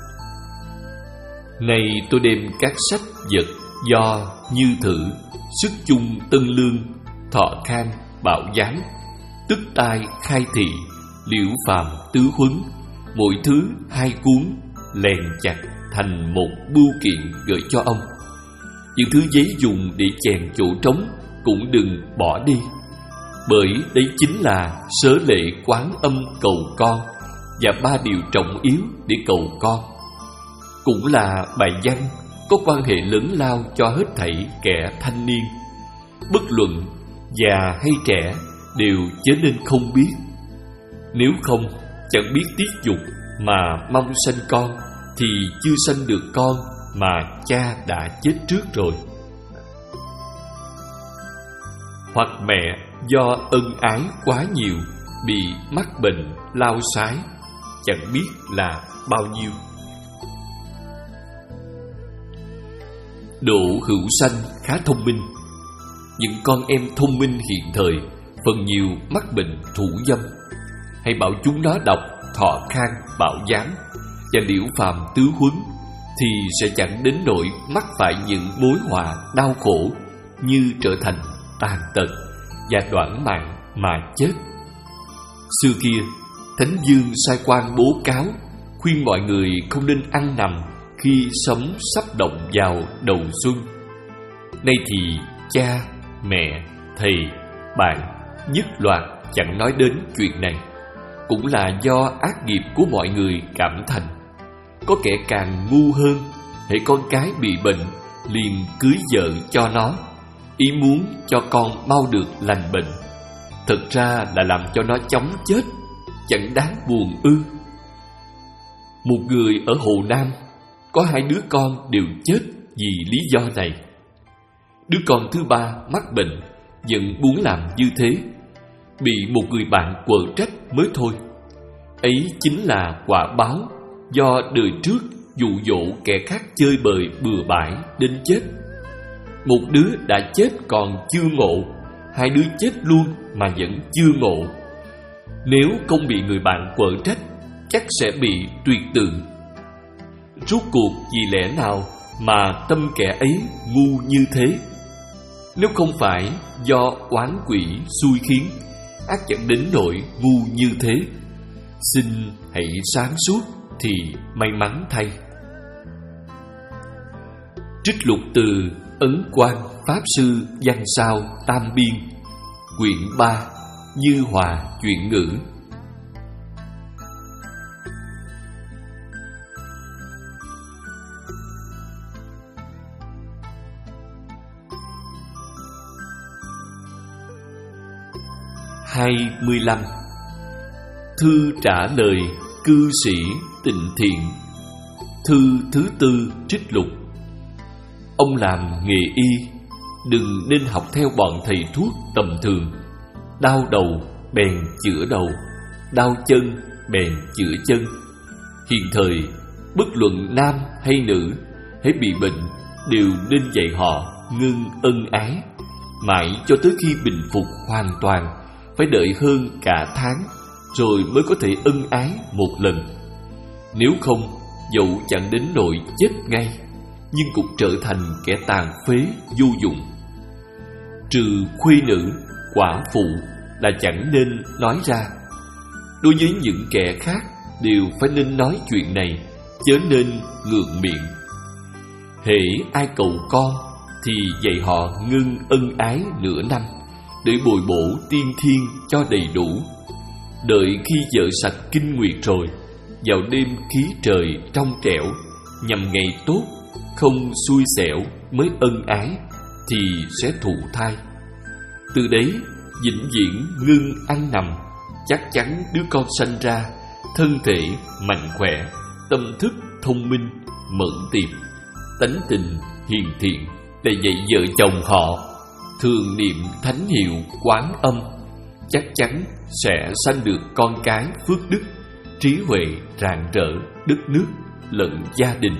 Này tôi đem các sách vật do Như Thử, Sức Chung Tân Lương, Thọ Khang, Bảo Giám, Tức Tai Khai Thị, Liễu Phàm Tứ Huấn, mỗi thứ hai cuốn, lèn chặt thành một bưu kiện gửi cho ông. Những thứ giấy dùng để chèn chỗ trống cũng đừng bỏ đi, bởi đấy chính là sớ lệ Quán Âm cầu con và ba điều trọng yếu để cầu con. Cũng là bài văn có quan hệ lớn lao cho hết thảy kẻ thanh niên. Bất luận già hay trẻ đều chớ nên không biết. Nếu không, chẳng biết tiết dục mà mong sanh con, thì chưa sanh được con mà cha đã chết trước rồi. Hoặc mẹ do ân ái quá nhiều bị mắc bệnh lao sái, chẳng biết là bao nhiêu. Độ Hữu Sanh khá thông minh. Những con em thông minh hiện thời phần nhiều mắc bệnh thủ dâm. Hãy bảo chúng nó đọc Thọ Khang Bảo Giám và Liễu Phàm Tứ Huấn, thì sẽ chẳng đến nỗi mắc phải những mối họa đau khổ như trở thành tàn tật và đoạn mạng mà chết. Xưa kia, Thánh Dương sai quan bố cáo khuyên mọi người không nên ăn nằm khi sấm sắp động vào đầu xuân. Nay thì cha, mẹ, thầy, bạn nhất loạt chẳng nói đến chuyện này. Cũng là do ác nghiệp của mọi người cảm thành. Có kẻ càng ngu hơn, hễ con cái bị bệnh liền cưới vợ cho nó, ý muốn cho con mau được lành bệnh. Thật ra là làm cho nó chóng chết, chẳng đáng buồn ư. Một người ở Hồ Nam có hai đứa con đều chết vì lý do này. Đứa con thứ ba mắc bệnh, vẫn muốn làm như thế, bị một người bạn quở trách mới thôi. Ấy chính là quả báo do đời trước dụ dỗ kẻ khác chơi bời bừa bãi đến chết. Một đứa đã chết còn chưa ngộ, hai đứa chết luôn mà vẫn chưa ngộ. Nếu không bị người bạn quở trách, chắc sẽ bị tuyệt tự. Rốt cuộc vì lẽ nào mà tâm kẻ ấy ngu như thế? Nếu không phải do oán quỷ xui khiến, ác chẳng đến nỗi ngu như thế. Xin hãy sáng suốt thì may mắn thay. Trích lục từ Ấn Quang Pháp Sư Văn Sao Tam Biên, quyển ba, Như Hòa Chuyển Ngữ. hai mươi lăm. Thư trả lời cư sĩ Tịnh Thiện. Thư thứ tư trích lục. Ông làm nghề y, đừng nên học theo bọn thầy thuốc tầm thường. Đau đầu bèn chữa đầu, đau chân bèn chữa chân. Hiện thời bất luận nam hay nữ, hễ bị bệnh đều nên dạy họ ngưng ân ái, mãi cho tới khi bình phục hoàn toàn. Phải đợi hơn cả tháng rồi mới có thể ân ái một lần. Nếu không, dẫu chẳng đến nỗi chết ngay, nhưng cũng trở thành kẻ tàn phế vô dụng. Trừ khuê nữ, quả phụ là chẳng nên nói ra. Đối với những kẻ khác đều phải nên nói chuyện này, chớ nên ngượng miệng. Hễ ai cầu con thì dạy họ ngưng ân ái nửa năm, để bồi bổ tiên thiên cho đầy đủ. Đợi khi vợ sạch kinh nguyệt rồi, vào đêm khí trời trong trẻo, nhằm ngày tốt, không xui xẻo mới ân ái, thì sẽ thụ thai. Từ đấy vĩnh viễn ngưng ăn nằm, chắc chắn đứa con sanh ra thân thể mạnh khỏe, tâm thức thông minh, mẫn tiệp, tánh tình hiền thiện. Để dạy vợ chồng họ thường niệm thánh hiệu Quán Âm, chắc chắn sẽ sanh được con cái phước đức, trí huệ rạng rỡ đất nước lẫn gia đình.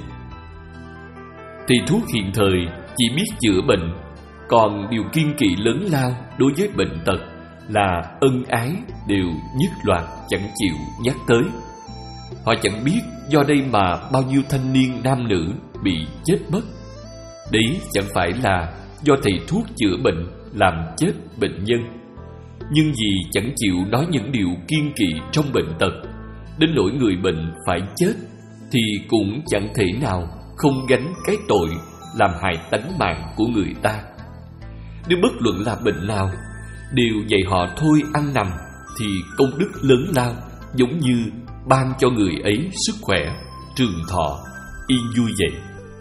Thầy thuốc hiện thời chỉ biết chữa bệnh, còn điều kiên kỵ lớn lao đối với bệnh tật là ân ái đều nhất loạt chẳng chịu nhắc tới. Họ chẳng biết do đây mà bao nhiêu thanh niên nam nữ bị chết mất. Đấy chẳng phải là do thầy thuốc chữa bệnh làm chết bệnh nhân, nhưng vì chẳng chịu nói những điều kiêng kỵ trong bệnh tật, đến nỗi người bệnh phải chết, thì cũng chẳng thể nào không gánh cái tội làm hại tánh mạng của người ta. Nếu bất luận là bệnh nào, đều dạy họ thôi ăn nằm, thì công đức lớn lao, giống như ban cho người ấy sức khỏe, trường thọ, yên vui vậy.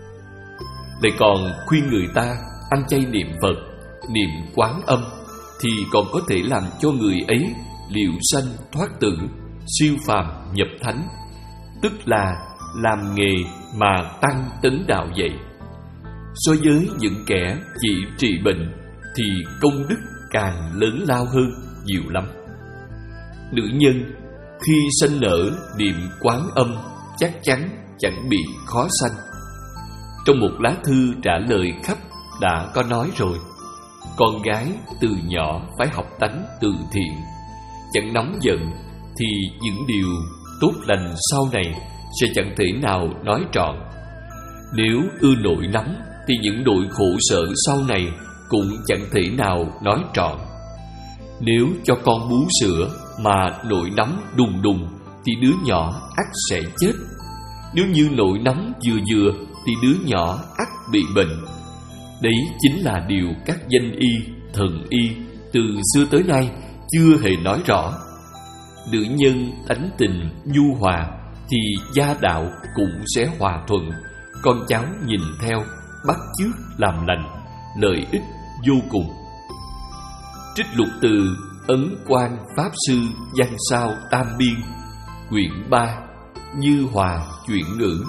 Lại còn khuyên người ta ăn chay niệm Phật, niệm Quán Âm, thì còn có thể làm cho người ấy liệu sanh thoát tử, siêu phàm nhập thánh, tức là làm nghề mà tăng tấn đạo vậy. So với những kẻ chỉ trị bệnh thì công đức càng lớn lao hơn nhiều lắm. Nữ nhân khi sanh nở niệm Quán Âm chắc chắn chẳng bị khó sanh. Trong một lá thư trả lời khắp đã có nói rồi, con gái từ nhỏ phải học tánh từ thiện, chẳng nóng giận, thì những điều tốt lành sau này sẽ chẳng thể nào nói trọn. Nếu ưa nổi nóng thì những nỗi khổ sở sau này cũng chẳng thể nào nói trọn. Nếu cho con bú sữa mà nổi nóng đùng đùng thì đứa nhỏ ắt sẽ chết. Nếu như nổi nóng vừa vừa thì đứa nhỏ ắt bị bệnh. Đấy chính là điều các danh y, thần y từ xưa tới nay chưa hề nói rõ. Nữ nhân tánh tình nhu hòa thì gia đạo cũng sẽ hòa thuận, con cháu nhìn theo, bắt chước làm lành, lợi ích vô cùng. Trích lục từ Ấn Quang Pháp Sư Văn Sao Tam Biên, quyển ba, Như Hòa Chuyển Ngữ.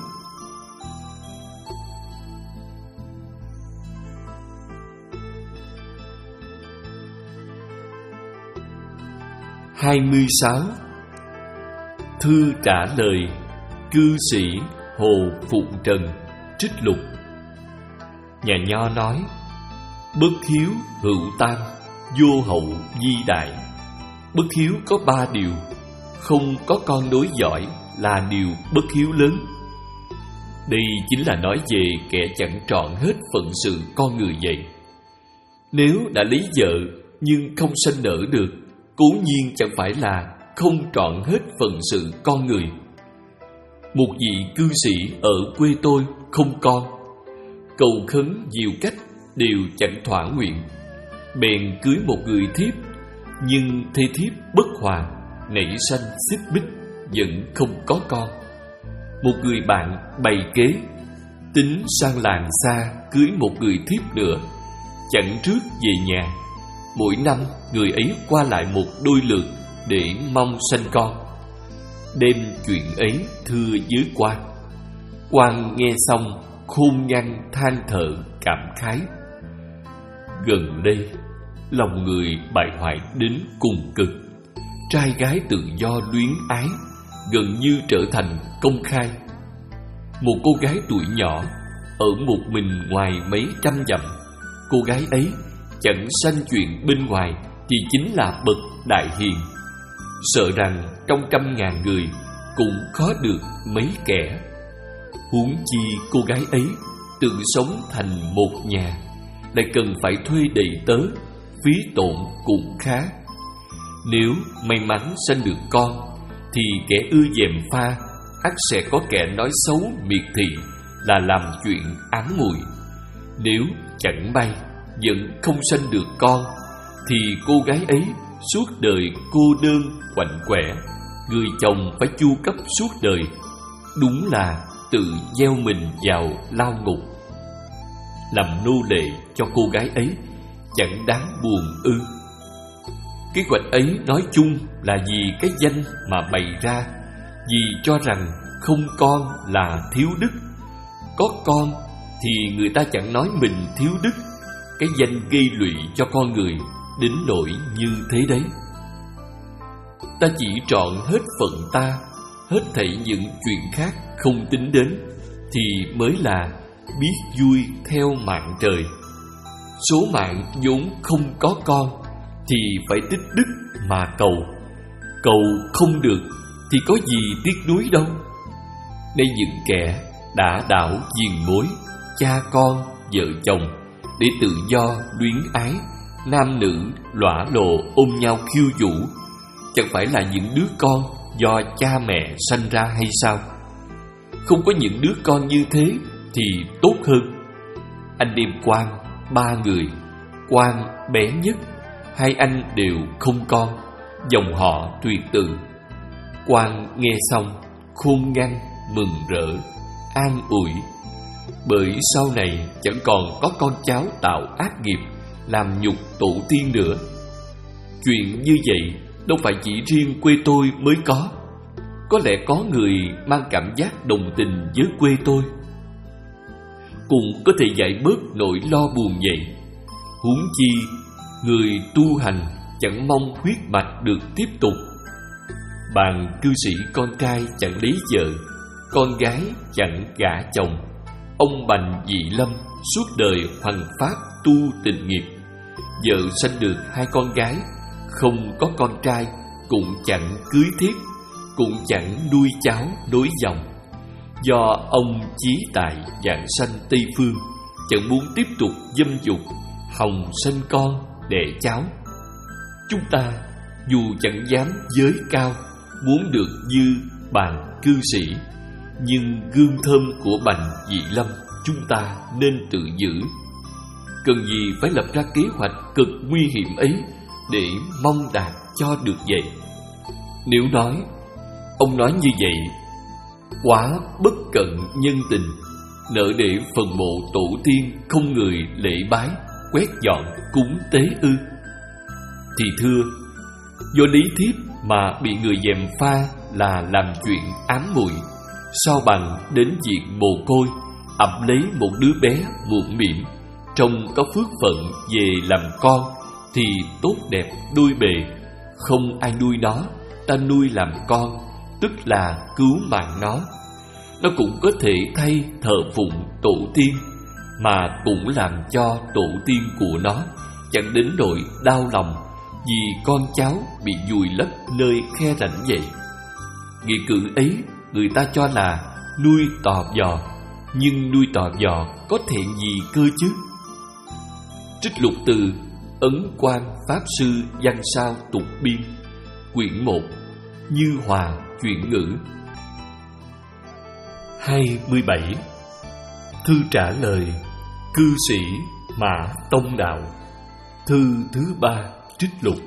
hai mươi sáu. Thư trả lời cư sĩ Hồ Phụng Trần, trích lục. Nhà Nho nói: bất hiếu hữu tam, vô hậu di đại. Bất hiếu có ba điều: không có con nối dõi là điều bất hiếu lớn. Đây chính là nói về kẻ chẳng trọn hết phận sự con người vậy. Nếu đã lấy vợ nhưng không sanh nở được, cố nhiên chẳng phải là không trọn hết phận sự con người. Một vị cư sĩ ở quê tôi không con, cầu khấn nhiều cách đều chẳng thỏa nguyện, bèn cưới một người thiếp, nhưng thê thiếp bất hòa, nảy sanh xích bích, vẫn không có con. Một người bạn bày kế, tính sang làng xa cưới một người thiếp nữa, chẳng trước về nhà. Mỗi năm người ấy qua lại một đôi lượt để mong sanh con. đem chuyện ấy thưa với quan. Quan nghe xong khôn ngoan than thở cảm khái. Gần đây lòng người bại hoại đến cùng cực, trai gái tự do luyến ái gần như trở thành công khai. Một cô gái tuổi nhỏ ở một mình ngoài mấy trăm dặm, cô gái ấy chẳng sanh chuyện bên ngoài thì chính là bậc đại hiền. Sợ rằng trong trăm ngàn người cũng khó được mấy kẻ. Huống chi cô gái ấy tự sống thành một nhà, lại cần phải thuê đầy tớ, phí tổn cũng khá. Nếu may mắn sanh được con thì kẻ ưa dèm pha ắt sẽ có kẻ nói xấu miệt thị là làm chuyện ám muội. Nếu chẳng may vẫn không sanh được con thì cô gái ấy suốt đời cô đơn quạnh quẻ, người chồng phải chu cấp suốt đời. Đúng là tự gieo mình vào lao ngục. Làm nô lệ cho cô gái ấy chẳng đáng buồn ư? Kế hoạch ấy nói chung là vì cái danh mà bày ra, vì cho rằng không con là thiếu đức. Có con thì người ta chẳng nói mình thiếu đức. Cái danh gây lụy cho con người đến nỗi như thế đấy. Ta chỉ trọn hết phận ta, hết thảy những chuyện khác không tính đến, thì mới là biết vui theo mạng trời. Số mạng vốn không có con thì phải tích đức mà cầu. Cầu không được thì có gì tiếc nuối đâu. Đây những kẻ đã đảo diền mối, cha con, vợ chồng để tự do luyến ái, nam nữ lõa lộ ôm nhau khiêu vũ, chẳng phải là những đứa con do cha mẹ sanh ra hay sao? Không có những đứa con như thế thì tốt hơn. Anh em Quan ba người, Quan bé nhất, hai anh đều không con, dòng họ tuyệt tự. Quan nghe xong khôn ngoan mừng rỡ, an ủi, bởi sau này chẳng còn có con cháu tạo ác nghiệp làm nhục tổ tiên nữa. Chuyện như vậy đâu phải chỉ riêng quê tôi mới có. Có lẽ có người mang cảm giác đồng tình với quê tôi, cũng có thể giải bớt nỗi lo buồn vậy. Huống chi người tu hành chẳng mong huyết mạch được tiếp tục. Bàn cư sĩ con trai chẳng lấy vợ, con gái chẳng gả chồng. Ông Bành Dị Lâm suốt đời hoằng pháp tu tịnh nghiệp. Vợ sanh được hai con gái, không có con trai, cũng chẳng cưới thiếp, cũng chẳng nuôi cháu nối dòng. Do ông chí tại vãng sanh Tây Phương, chẳng muốn tiếp tục dâm dục, hòng sanh con đẻ cháu. Chúng ta dù chẳng dám giới cao, muốn được như bàn cư sĩ, nhưng gương thơm của Bành Dị Lâm chúng ta nên tự giữ. Cần gì phải lập ra kế hoạch cực nguy hiểm ấy để mong đạt cho được vậy? Nếu nói ông nói như vậy quá bất cận nhân tình, nỡ để phần mộ tổ tiên không người lễ bái, quét dọn cúng tế ư? Thì thưa, do lý thiếp mà bị người gièm pha là làm chuyện ám muội, sao bằng đến diện mồ côi ẵm lấy một đứa bé muộn miệng, trông có phước phận về làm con thì tốt đẹp đôi bề. Không ai nuôi nó, ta nuôi làm con, tức là cứu mạng nó. Nó cũng có thể thay thờ phụng tổ tiên, mà cũng làm cho tổ tiên của nó chẳng đến nỗi đau lòng vì con cháu bị vùi lấp nơi khe rãnh vậy. Nghĩa cử ấy người ta cho là nuôi tò vò, nhưng nuôi tò vò có thiện gì cơ chứ? Trích lục từ Ấn Quang Pháp Sư Văn Sao Tục Biên, quyển một, Như Hòa Chuyển Ngữ. Hai mươi bảy. Thư trả lời cư sĩ Mã Tông Đạo. Thư thứ ba trích lục.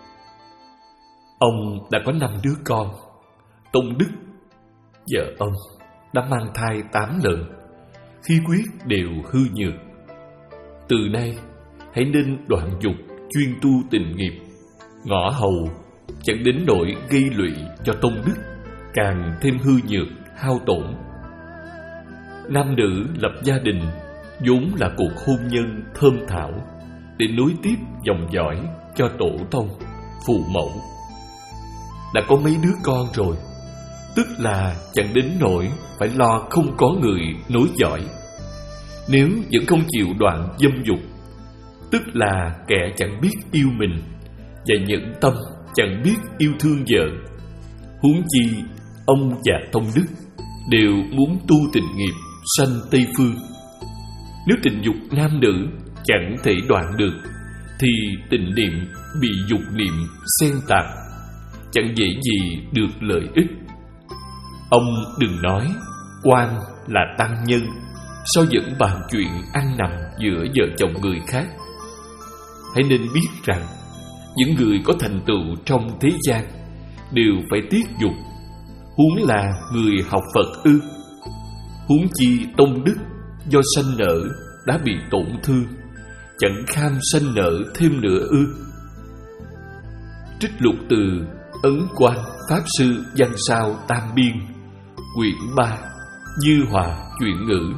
Ông đã có năm đứa con. Tông Đức, vợ ông, đã mang thai tám lần, khí huyết đều hư nhược. Từ nay hãy nên đoạn dục, chuyên tu tịnh nghiệp. Ngõ hầu chẳng đến nỗi gây lụy cho Tông Đức. càng thêm hư nhược, hao tổn. Nam nữ lập gia đình vốn là cuộc hôn nhân thơm thảo để nối tiếp dòng dõi cho tổ tông, phụ mẫu. Đã có mấy đứa con rồi, tức là chẳng đến nỗi phải lo không có người nối dõi. Nếu vẫn không chịu đoạn dâm dục, tức là kẻ chẳng biết yêu mình và nhẫn tâm chẳng biết yêu thương vợ. Huống chi ông và Tông Đức đều muốn tu tình nghiệp sanh Tây Phương. Nếu tình dục nam nữ chẳng thể đoạn được, thì tịnh niệm bị dục niệm xen tạp, chẳng dễ gì được lợi ích. Ông đừng nói quan là tăng nhân, sao vẫn bàn chuyện ăn nằm giữa vợ chồng người khác. Hãy nên biết rằng những người có thành tựu trong thế gian đều phải tiết dục, huống là người học Phật ư? Huống chi Tông Đức do sanh nợ đã bị tổn thương, chẳng kham sanh nợ thêm nữa ư? Trích lục từ Ấn Quang Pháp Sư Văn Sao Tam Biên, quyển ba, Như Hòa Chuyện Ngữ.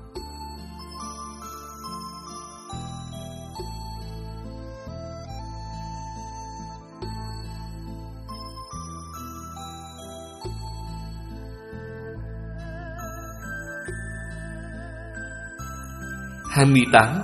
hai mươi tám.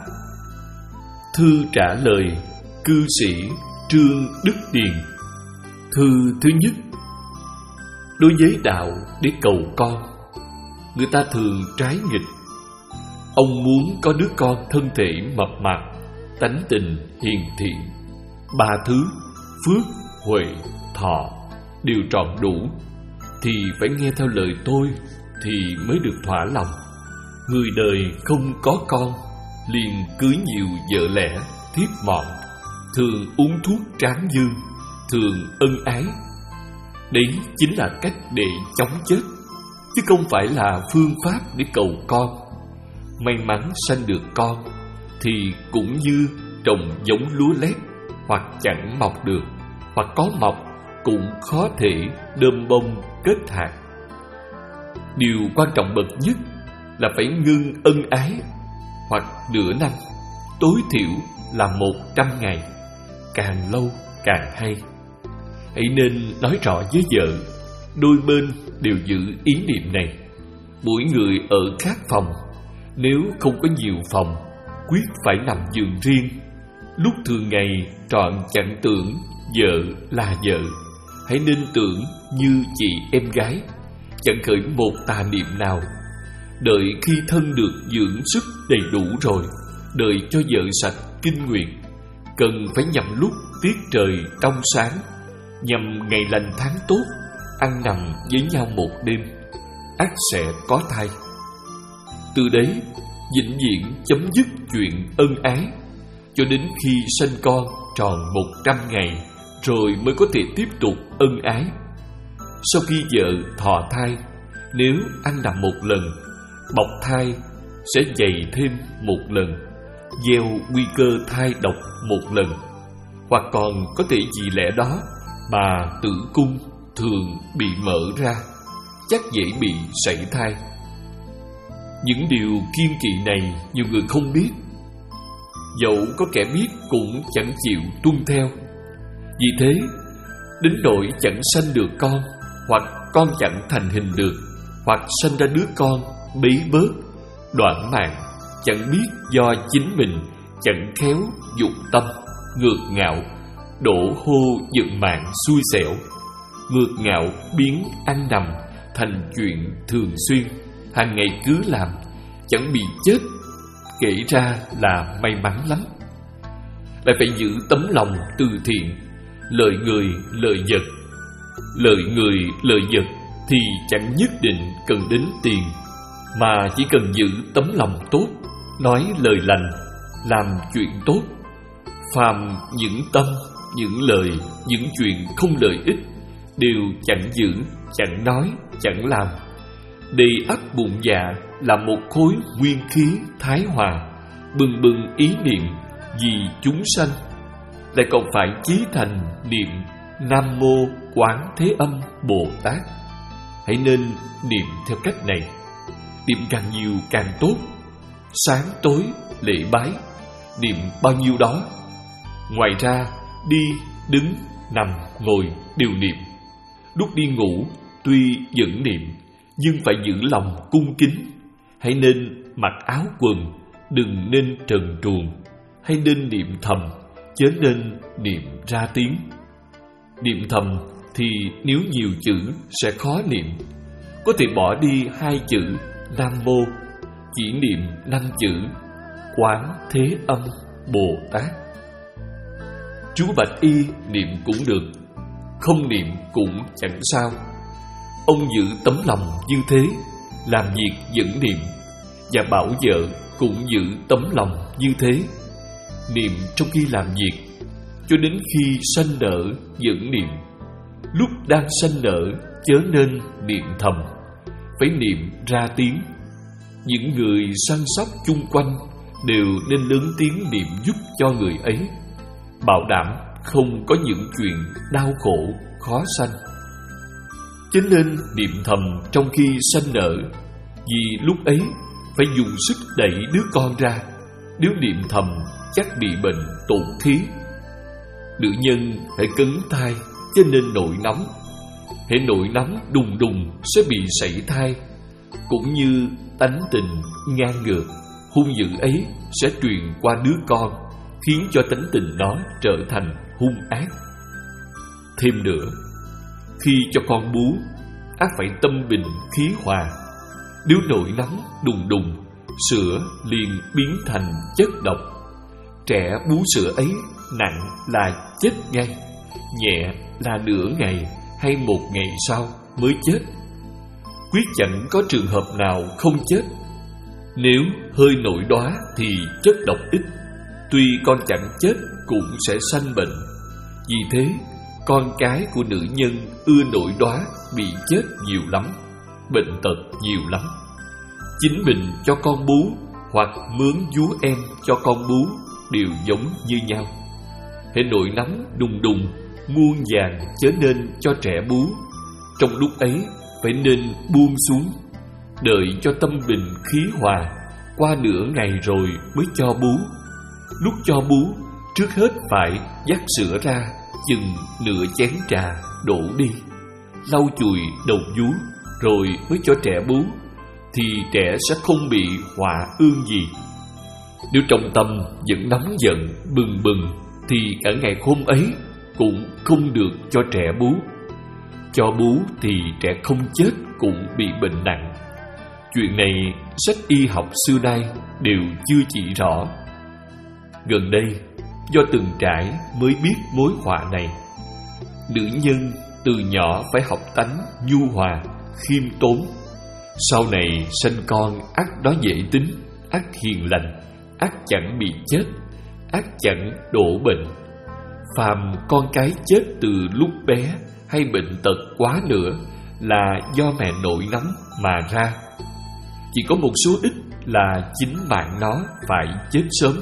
Thư trả lời cư sĩ Trương Đức Điền. Thư thứ nhất. Đối với đạo để cầu con, người ta thường trái nghịch. Ông muốn có đứa con thân thể mập mạp, tánh tình hiền thiện, ba thứ phước, huệ, thọ đều trọn đủ, thì phải nghe theo lời tôi thì mới được thỏa lòng. Người đời không có con, liền cưới nhiều vợ lẽ, thiếp mọn, thường uống thuốc tráng dương, thường ân ái. Đấy chính là cách để chống chết, chứ không phải là phương pháp để cầu con. May mắn sanh được con thì cũng như trồng giống lúa lép, hoặc chẳng mọc được, hoặc có mọc cũng khó thể đơm bông kết hạt. Điều quan trọng bậc nhất là phải ngưng ân ái, hoặc nửa năm, tối thiểu là một trăm ngày, càng lâu càng hay. Hãy nên nói rõ với vợ, đôi bên đều giữ ý niệm này. Mỗi người ở khác phòng, nếu không có nhiều phòng, quyết phải nằm giường riêng. Lúc thường ngày trọn chẳng tưởng vợ là vợ, hãy nên tưởng như chị em gái, chẳng khởi một tà niệm nào. Đợi khi thân được dưỡng sức đầy đủ rồi, đợi cho vợ sạch kinh nguyệt, cần phải nhằm lúc tiết trời trong sáng, nhằm ngày lành tháng tốt, ăn nằm với nhau một đêm, ắt sẽ có thai. Từ đấy vĩnh viễn chấm dứt chuyện ân ái, cho đến khi sanh con tròn một trăm ngày rồi mới có thể tiếp tục ân ái. Sau khi vợ thọ thai, nếu ăn nằm một lần, bọc thai sẽ dày thêm một lần, gieo nguy cơ thai độc một lần, hoặc còn có thể vì lẽ đó mà tử cung thường bị mở ra, chắc dễ bị sảy thai. Những điều kiêng kỵ này nhiều người không biết, dẫu có kẻ biết cũng chẳng chịu tuân theo. Vì thế đến nỗi chẳng sanh được con, hoặc con chẳng thành hình được, hoặc sanh ra đứa con bấy bớt, đoạn mạng, chẳng biết do chính mình chẳng khéo dụng tâm, ngược ngạo, đổ hô dựng mạng xui xẻo. Ngược ngạo biến ăn nằm thành chuyện thường xuyên, hàng ngày cứ làm, chẳng bị chết, kể ra là may mắn lắm. Lại phải giữ tấm lòng từ thiện, lợi người lợi vật. Lợi người lợi vật thì chẳng nhất định cần đến tiền, mà chỉ cần giữ tấm lòng tốt, nói lời lành, làm chuyện tốt. Phàm những tâm, những lời, những chuyện không lợi ích đều chẳng giữ, chẳng nói, chẳng làm. Đầy ắp bụng dạ là một khối nguyên khí thái hòa, bừng bừng ý niệm vì chúng sanh, lại còn phải chí thành niệm Nam Mô Quán Thế Âm Bồ Tát. hãy nên niệm theo cách này. Niệm càng nhiều càng tốt. Sáng tối lễ bái, niệm bao nhiêu đó. Ngoài ra, đi, đứng, nằm, ngồi đều niệm. Lúc đi ngủ tuy vẫn niệm, nhưng phải giữ lòng cung kính. Hãy nên mặc áo quần, đừng nên trần truồng. Hãy nên niệm thầm, chớ nên niệm ra tiếng. Niệm thầm thì nếu nhiều chữ sẽ khó niệm. Có thể bỏ đi hai chữ Nam Mô, chỉ niệm năm chữ Quán Thế Âm Bồ Tát. Chú Bạch Y niệm cũng được, không niệm cũng chẳng sao. Ông giữ tấm lòng như thế, làm việc vẫn niệm, và bảo vợ cũng giữ tấm lòng như thế, niệm trong khi làm việc, cho đến khi sanh nở vẫn niệm. Lúc đang sanh nở chớ nên niệm thầm, phải niệm ra tiếng. Những người săn sóc chung quanh đều nên lớn tiếng niệm giúp cho người ấy, bảo đảm không có những chuyện đau khổ khó sanh. Cho nên niệm thầm trong khi sanh nở, vì lúc ấy phải dùng sức đẩy đứa con ra. Nếu niệm thầm chắc bị bệnh tổn khí. Nữ nhân hãy cấn thai, cho nên nổi nóng. Hễ nổi nóng đùng đùng sẽ bị sảy thai. Cũng như tánh tình ngang ngược, hung dữ ấy sẽ truyền qua đứa con, khiến cho tánh tình nó trở thành hung ác. Thêm nữa, khi cho con bú, ác phải tâm bình khí hòa. Nếu nổi nóng đùng đùng, sữa liền biến thành chất độc. Trẻ bú sữa ấy nặng là chết ngay, nhẹ là nửa ngày hay một ngày sau mới chết. Quyết chẳng có trường hợp nào không chết. Nếu hơi nổi đóa thì chất độc ít, tuy con chẳng chết cũng sẽ sanh bệnh. Vì thế, con cái của nữ nhân ưa nổi đóa bị chết nhiều lắm, bệnh tật nhiều lắm. Chính mình cho con bú hoặc mướn vú em cho con bú đều giống như nhau. Hễ nổi nóng đùng đùng, muôn vàn chớ nên cho trẻ bú. Trong lúc ấy phải nên buông xuống, đợi cho tâm bình khí hòa, qua nửa ngày rồi mới cho bú. Lúc cho bú, trước hết phải vắt sữa ra chừng nửa chén trà đổ đi, lau chùi đầu vú rồi mới cho trẻ bú, thì trẻ sẽ không bị họa ương gì. Nếu trong tâm vẫn nóng giận bừng bừng thì cả ngày hôm ấy cũng không được cho trẻ bú. Cho bú thì trẻ không chết cũng bị bệnh nặng. Chuyện này sách y học xưa nay đều chưa chỉ rõ. Gần đây do từng trải mới biết mối họa này. Nữ nhân từ nhỏ phải học tánh nhu hòa, khiêm tốn. Sau này sanh con ắt đó dễ tính, ắt hiền lành, ắt chẳng bị chết, ắt chẳng đổ bệnh. Phàm con cái chết từ lúc bé hay bệnh tật quá nữa là do mẹ nổi nóng mà ra. Chỉ có một số ít là chính bạn nó phải chết sớm.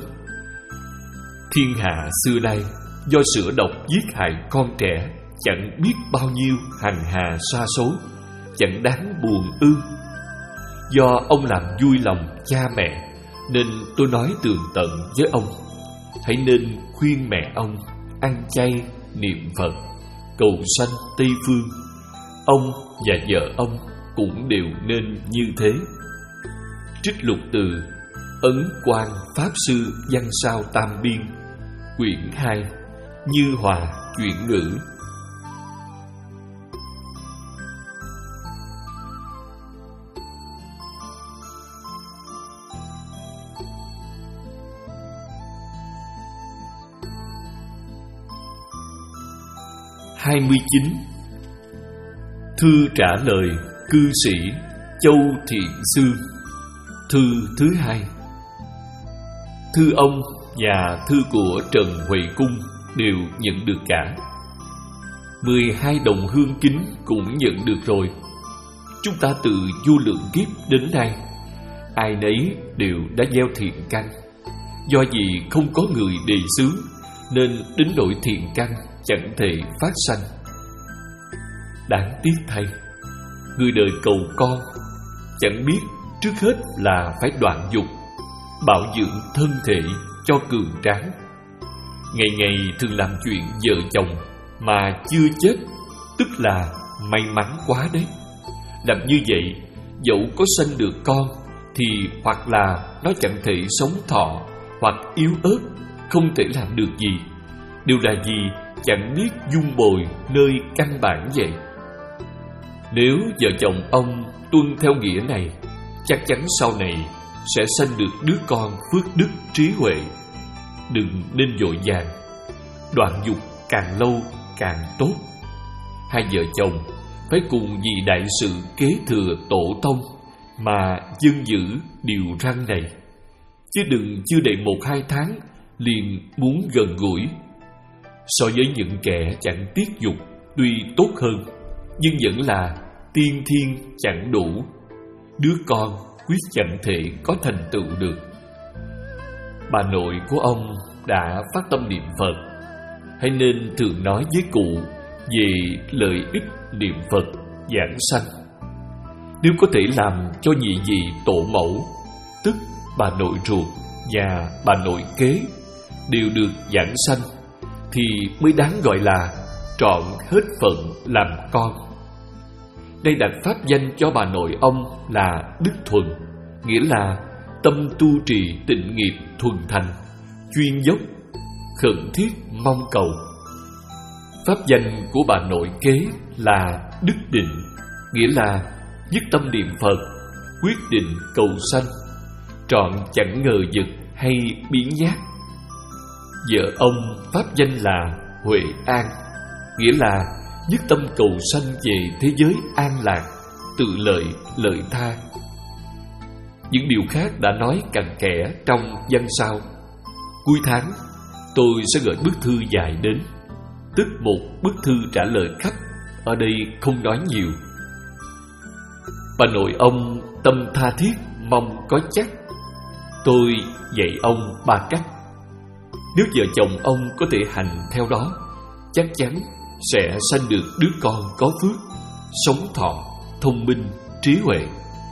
Thiên hạ xưa nay do sữa độc giết hại con trẻ chẳng biết bao nhiêu hằng hà sa số, chẳng đáng buồn ư. Do ông làm vui lòng cha mẹ nên tôi nói tường tận với ông. Hãy nên khuyên mẹ ông ăn chay, niệm Phật, cầu sanh Tây Phương. Ông và vợ ông cũng đều nên như thế. Trích lục từ Ấn Quang Pháp Sư Văn Sao Tam Biên, quyển hai, Như Hòa Chuyển Ngữ. hai mươi chín. Thư trả lời cư sĩ Châu Thiện Sư. Thư thứ hai. Thư ông và thư của Trần Huệ Cung đều nhận được cả. Mười hai đồng hương kính cũng nhận được rồi. Chúng ta từ vô lượng kiếp đến nay, ai nấy đều đã gieo thiện căn. Do vì không có người đề xướng nên đến nỗi thiện căn chẳng thể phát sanh. Đáng tiếc thay, người đời cầu con, chẳng biết trước hết là phải đoạn dục, bảo dưỡng thân thể cho cường tráng. Ngày ngày thường làm chuyện vợ chồng mà chưa chết, tức là may mắn quá đấy. Làm như vậy, dẫu có sanh được con thì hoặc là nó chẳng thể sống thọ, hoặc yếu ớt, không thể làm được gì. Điều là gì chẳng biết dung bồi nơi căn bản vậy. Nếu vợ chồng ông tuân theo nghĩa này, chắc chắn sau này sẽ sanh được đứa con phước đức trí huệ. Đừng nên vội vàng, đoạn dục càng lâu càng tốt. Hai vợ chồng phải cùng vì đại sự kế thừa tổ tông mà dân giữ điều răn này, chứ đừng chưa đầy một hai tháng liền muốn gần gũi. So với những kẻ chẳng tiết dục tuy tốt hơn, nhưng vẫn là tiên thiên chẳng đủ. Đứa con quyết chẳng thể có thành tựu được. Bà nội của ông đã phát tâm niệm Phật, hãy nên thường nói với cụ về lợi ích niệm Phật giảng sanh. Nếu có thể làm cho nhị vị tổ mẫu, tức bà nội ruột và bà nội kế, đều được giảng sanh, thì mới đáng gọi là trọn hết phận làm con. Đây đặt pháp danh cho bà nội ông là Đức Thuần, nghĩa là tâm tu trì tịnh nghiệp thuần thành, chuyên dốc, khẩn thiết mong cầu. Pháp danh của bà nội kế là Đức Định, nghĩa là nhất tâm niệm Phật, quyết định cầu sanh, trọn chẳng ngờ vực hay biến nhát. Vợ ông pháp danh là Huệ An, nghĩa là nhất tâm cầu sanh về thế giới an lạc, tự lợi, lợi tha. Những điều khác đã nói cặn kẽ trong văn sau. Cuối tháng tôi sẽ gửi bức thư dài đến, tức một bức thư trả lời khách, ở đây không nói nhiều. Bà nội ông tâm tha thiết mong có chắc. Tôi dạy ông ba cách. Nếu vợ chồng ông có thể hành theo đó, chắc chắn sẽ sanh được đứa con có phước, sống thọ, thông minh, trí huệ.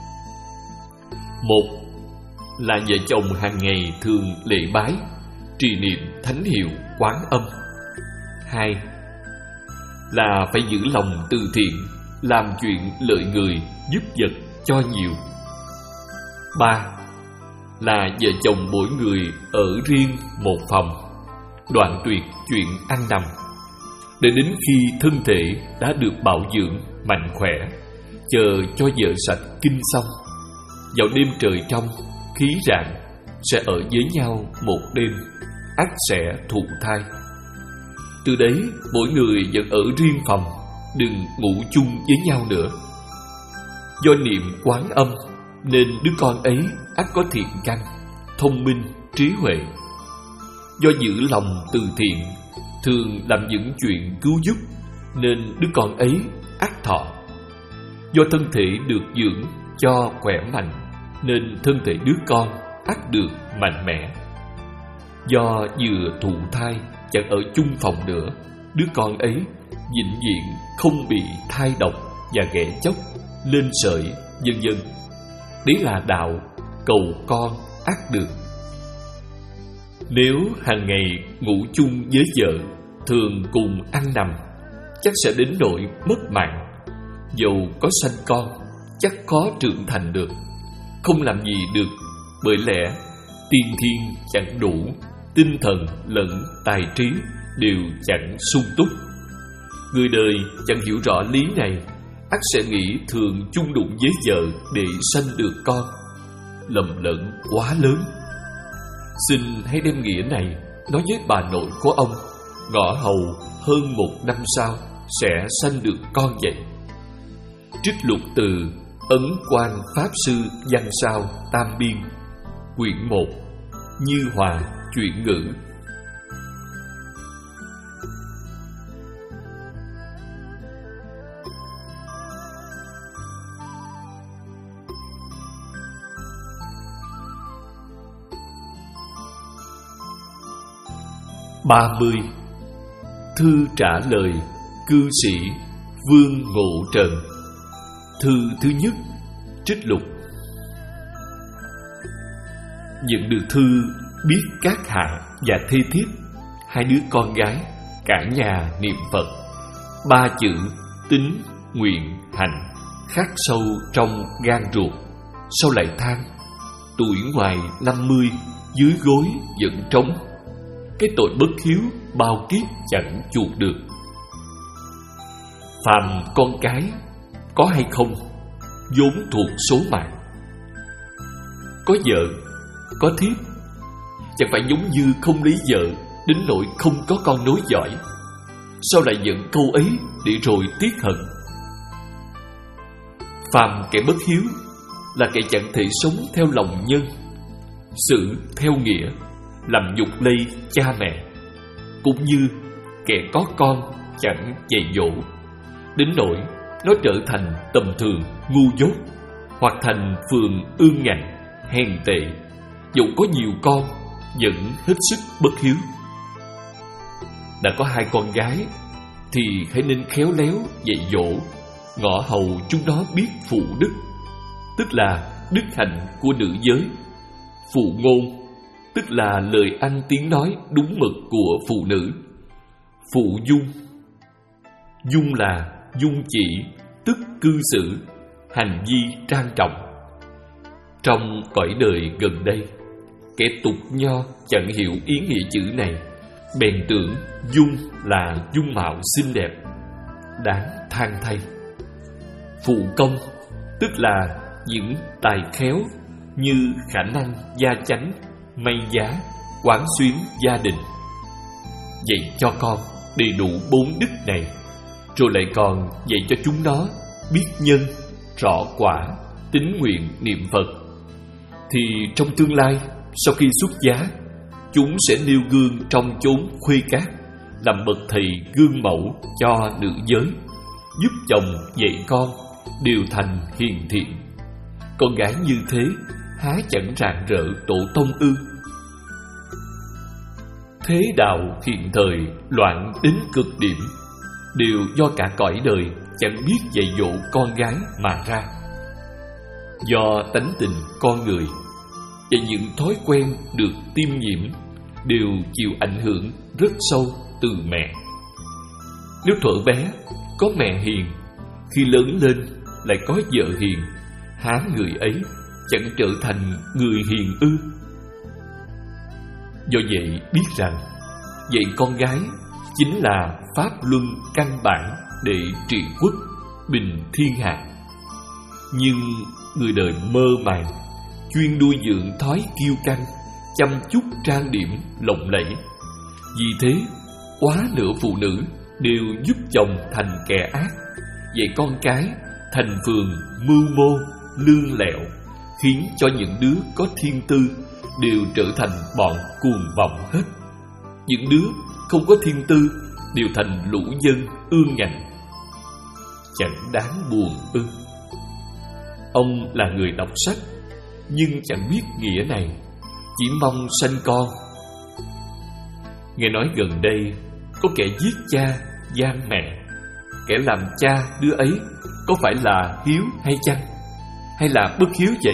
Một là vợ chồng hàng ngày thường lễ bái, trì niệm thánh hiệu Quán Âm. Hai là phải giữ lòng từ thiện, làm chuyện lợi người, giúp vật cho nhiều. Ba là vợ chồng mỗi người ở riêng một phòng, đoạn tuyệt chuyện ăn nằm, để đến khi thân thể đã được bảo dưỡng mạnh khỏe, chờ cho vợ sạch kinh xong, vào đêm trời trong khí rạng sẽ ở với nhau một đêm, ắt sẽ thụ thai. Từ đấy mỗi người vẫn ở riêng phòng, đừng ngủ chung với nhau nữa. Do niệm Quán Âm nên đứa con ấy ắt có thiện căn, thông minh, trí huệ. Do giữ lòng từ thiện, thường làm những chuyện cứu giúp, nên đứa con ấy ắt thọ. Do thân thể được dưỡng cho khỏe mạnh, nên thân thể đứa con ắt được mạnh mẽ. Do vừa thụ thai chẳng ở chung phòng nữa, đứa con ấy vĩnh viễn không bị thai độc và ghẻ chóc, lên sởi, vân vân. Đấy là đạo cầu con ắt được. Nếu hàng ngày ngủ chung với vợ, thường cùng ăn nằm, chắc sẽ đến nỗi mất mạng. Dầu có sanh con, chắc khó trưởng thành được, không làm gì được, bởi lẽ tiên thiên chẳng đủ, tinh thần lẫn tài trí đều chẳng sung túc. Người đời chẳng hiểu rõ lý này, ắt sẽ nghĩ thường chung đụng với vợ để sanh được con, lầm lẫn quá lớn. Xin hãy đem nghĩa này nói với bà nội của ông, ngõ hầu hơn một năm sau sẽ sanh được con vậy. Trích lục từ Ấn Quan Pháp Sư Văn Sao Tam Biên, quyển một, Như Hòa Chuyển Ngữ. Ba mươi. Thư trả lời cư sĩ Vương Ngộ Trần. Thư thứ nhất, trích lục. Nhận được thư biết các hạ và thê thiếp, hai đứa con gái, cả nhà niệm Phật. Ba chữ tín, nguyện, hành khắc sâu trong gan ruột. Sau lại than, tuổi ngoài năm mươi, dưới gối vẫn trống. Cái tội bất hiếu bao kiếp chẳng chuộc được. Phàm con cái có hay không vốn thuộc số mạng. Có vợ, có thiếp, chẳng phải giống như không lấy vợ đến nỗi không có con nối dõi. Sao lại giận câu ấy để rồi tiếc hận? Phàm kẻ bất hiếu là kẻ chẳng thể sống theo lòng nhân, xử theo nghĩa, làm nhục lây cha mẹ. Cũng như kẻ có con chẳng dạy dỗ, đến nỗi nó trở thành tầm thường, ngu dốt, hoặc thành phường ương ngạnh, hèn tệ. Dẫu có nhiều con vẫn hết sức bất hiếu. Đã có hai con gái thì hãy nên khéo léo dạy dỗ, ngỏ hầu chúng nó biết phụ đức, tức là đức hạnh của nữ giới. Phụ ngôn, tức là lời ăn tiếng nói đúng mực của phụ nữ. Phụ dung, dung là dung chỉ, tức cư xử, hành vi trang trọng. Trong cõi đời gần đây, kẻ tục nho chẳng hiểu ý nghĩa chữ này, bèn tưởng dung là dung mạo xinh đẹp. Đáng than thay. Phụ công, tức là những tài khéo như khả năng gia chánh, may giá, quán xuyến gia đình. Dạy cho con đầy đủ bốn đức này, rồi lại còn dạy cho chúng nó biết nhân, rõ quả, tín nguyện niệm Phật, thì trong tương lai sau khi xuất giá, chúng sẽ nêu gương trong chốn khuê cát, làm bậc thầy gương mẫu cho nữ giới, giúp chồng dạy con đều thành hiền thiện. Con gái như thế há chẳng rạng rỡ tổ tông ư? Thế đạo hiện thời loạn đến cực điểm, đều do cả cõi đời chẳng biết dạy dỗ con gái mà ra. Do tánh tình con người và những thói quen được tiêm nhiễm đều chịu ảnh hưởng rất sâu từ mẹ. Nếu thuở bé có mẹ hiền, khi lớn lên lại có vợ hiền, há người ấy chẳng trở thành người hiền ư? Do vậy biết rằng dạy con gái chính là pháp luân căn bản để trị quốc, bình thiên hạ. Nhưng người đời mơ màng, chuyên nuôi dưỡng thói kiêu căng, chăm chút trang điểm lộng lẫy. Vì thế, quá nửa phụ nữ đều giúp chồng thành kẻ ác, dạy con cái thành phường mưu mô, lương lẹo, khiến cho những đứa có thiên tư đều trở thành bọn cuồng vọng hết. Những đứa không có thiên tư đều thành lũ dân ương ngạnh. Chẳng đáng buồn ư? Ông là người đọc sách, nhưng chẳng biết nghĩa này, chỉ mong sanh con. Nghe nói gần đây có kẻ giết cha, gian mẹ. Kẻ làm cha đứa ấy có phải là hiếu hay chăng? Hay là bất hiếu vậy?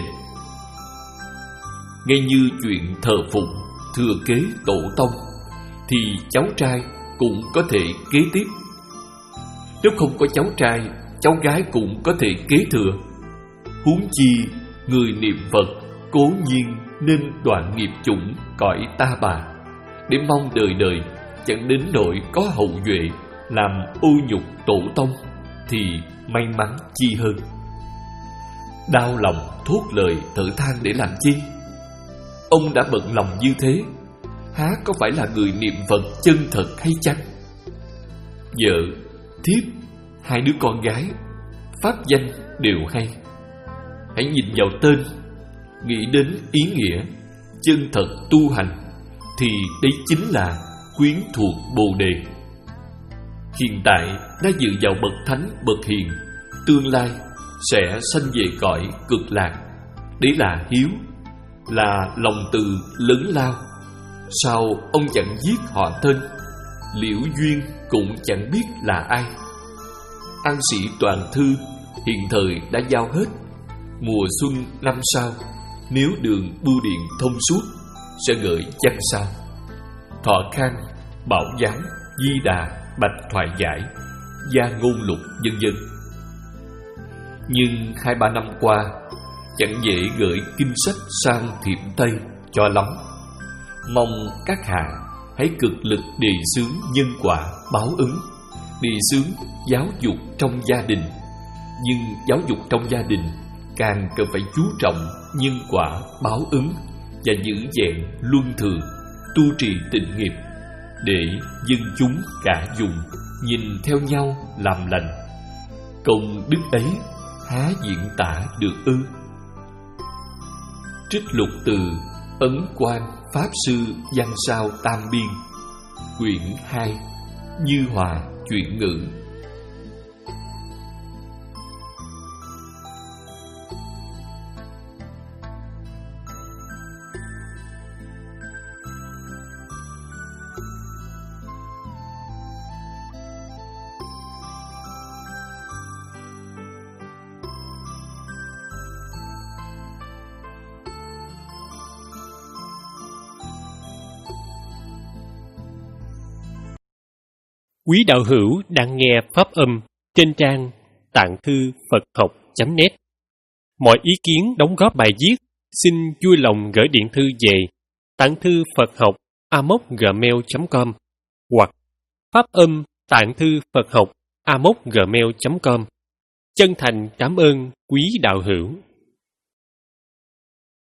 Ngay như chuyện thờ phụng, thừa kế tổ tông, thì cháu trai cũng có thể kế tiếp. Nếu không có cháu trai, cháu gái cũng có thể kế thừa. Huống chi người niệm Phật cố nhiên nên đoạn nghiệp chủng cõi ta bà, để mong đời đời chẳng đến nỗi có hậu duệ làm ô nhục tổ tông, thì may mắn chi hơn. Đau lòng thốt lời thở than để làm chi? Ông đã bận lòng như thế, há có phải là người niệm Phật chân thật hay chăng? Vợ, thiếp, hai đứa con gái, pháp danh đều hay. Hãy nhìn vào tên, nghĩ đến ý nghĩa, chân thật tu hành, thì đấy chính là quyến thuộc Bồ Đề. Hiện tại đã dự vào bậc thánh bậc hiền, tương lai sẽ sanh về cõi cực lạc. Đấy là hiếu, là lòng từ lớn lao. Sao ông chẳng giết họ tên? Liễu Duyên cũng chẳng biết là ai. An sĩ Toàn Thư hiện thời đã giao hết. Mùa xuân năm sau, nếu đường bưu điện thông suốt, sẽ gửi chăng sao. Thọ Khang, Bảo Giám, Di Đà, Bạch Thoại Giải, Gia Ngôn Lục, vân vân. Nhưng hai ba năm qua, chẳng dễ gửi kinh sách sang Thiểm Tây cho lắm. Mong các hạ hãy cực lực đề xướng nhân quả báo ứng, đề xướng giáo dục trong gia đình. Nhưng giáo dục trong gia đình càng cần phải chú trọng nhân quả báo ứng và giữ vẹn luân thường, tu trì tịnh nghiệp, để dân chúng cả vùng nhìn theo nhau làm lành. Công đức ấy há diễn tả được ư? Trích lục từ Ấn Quang Pháp Sư Văn Sao Tam Biên, quyển hai, Như Hòa Chuyển Ngữ. Quý đạo hữu đang nghe pháp âm trên trang tạng thư Phật học chấm net. Mọi ý kiến đóng góp bài viết xin vui lòng gửi điện thư về tạng thư Phật học a m o c gmail chấm com hoặc pháp âm tạng thư Phật học a m o c gmail chấm com. Chân thành cảm ơn quý đạo hữu.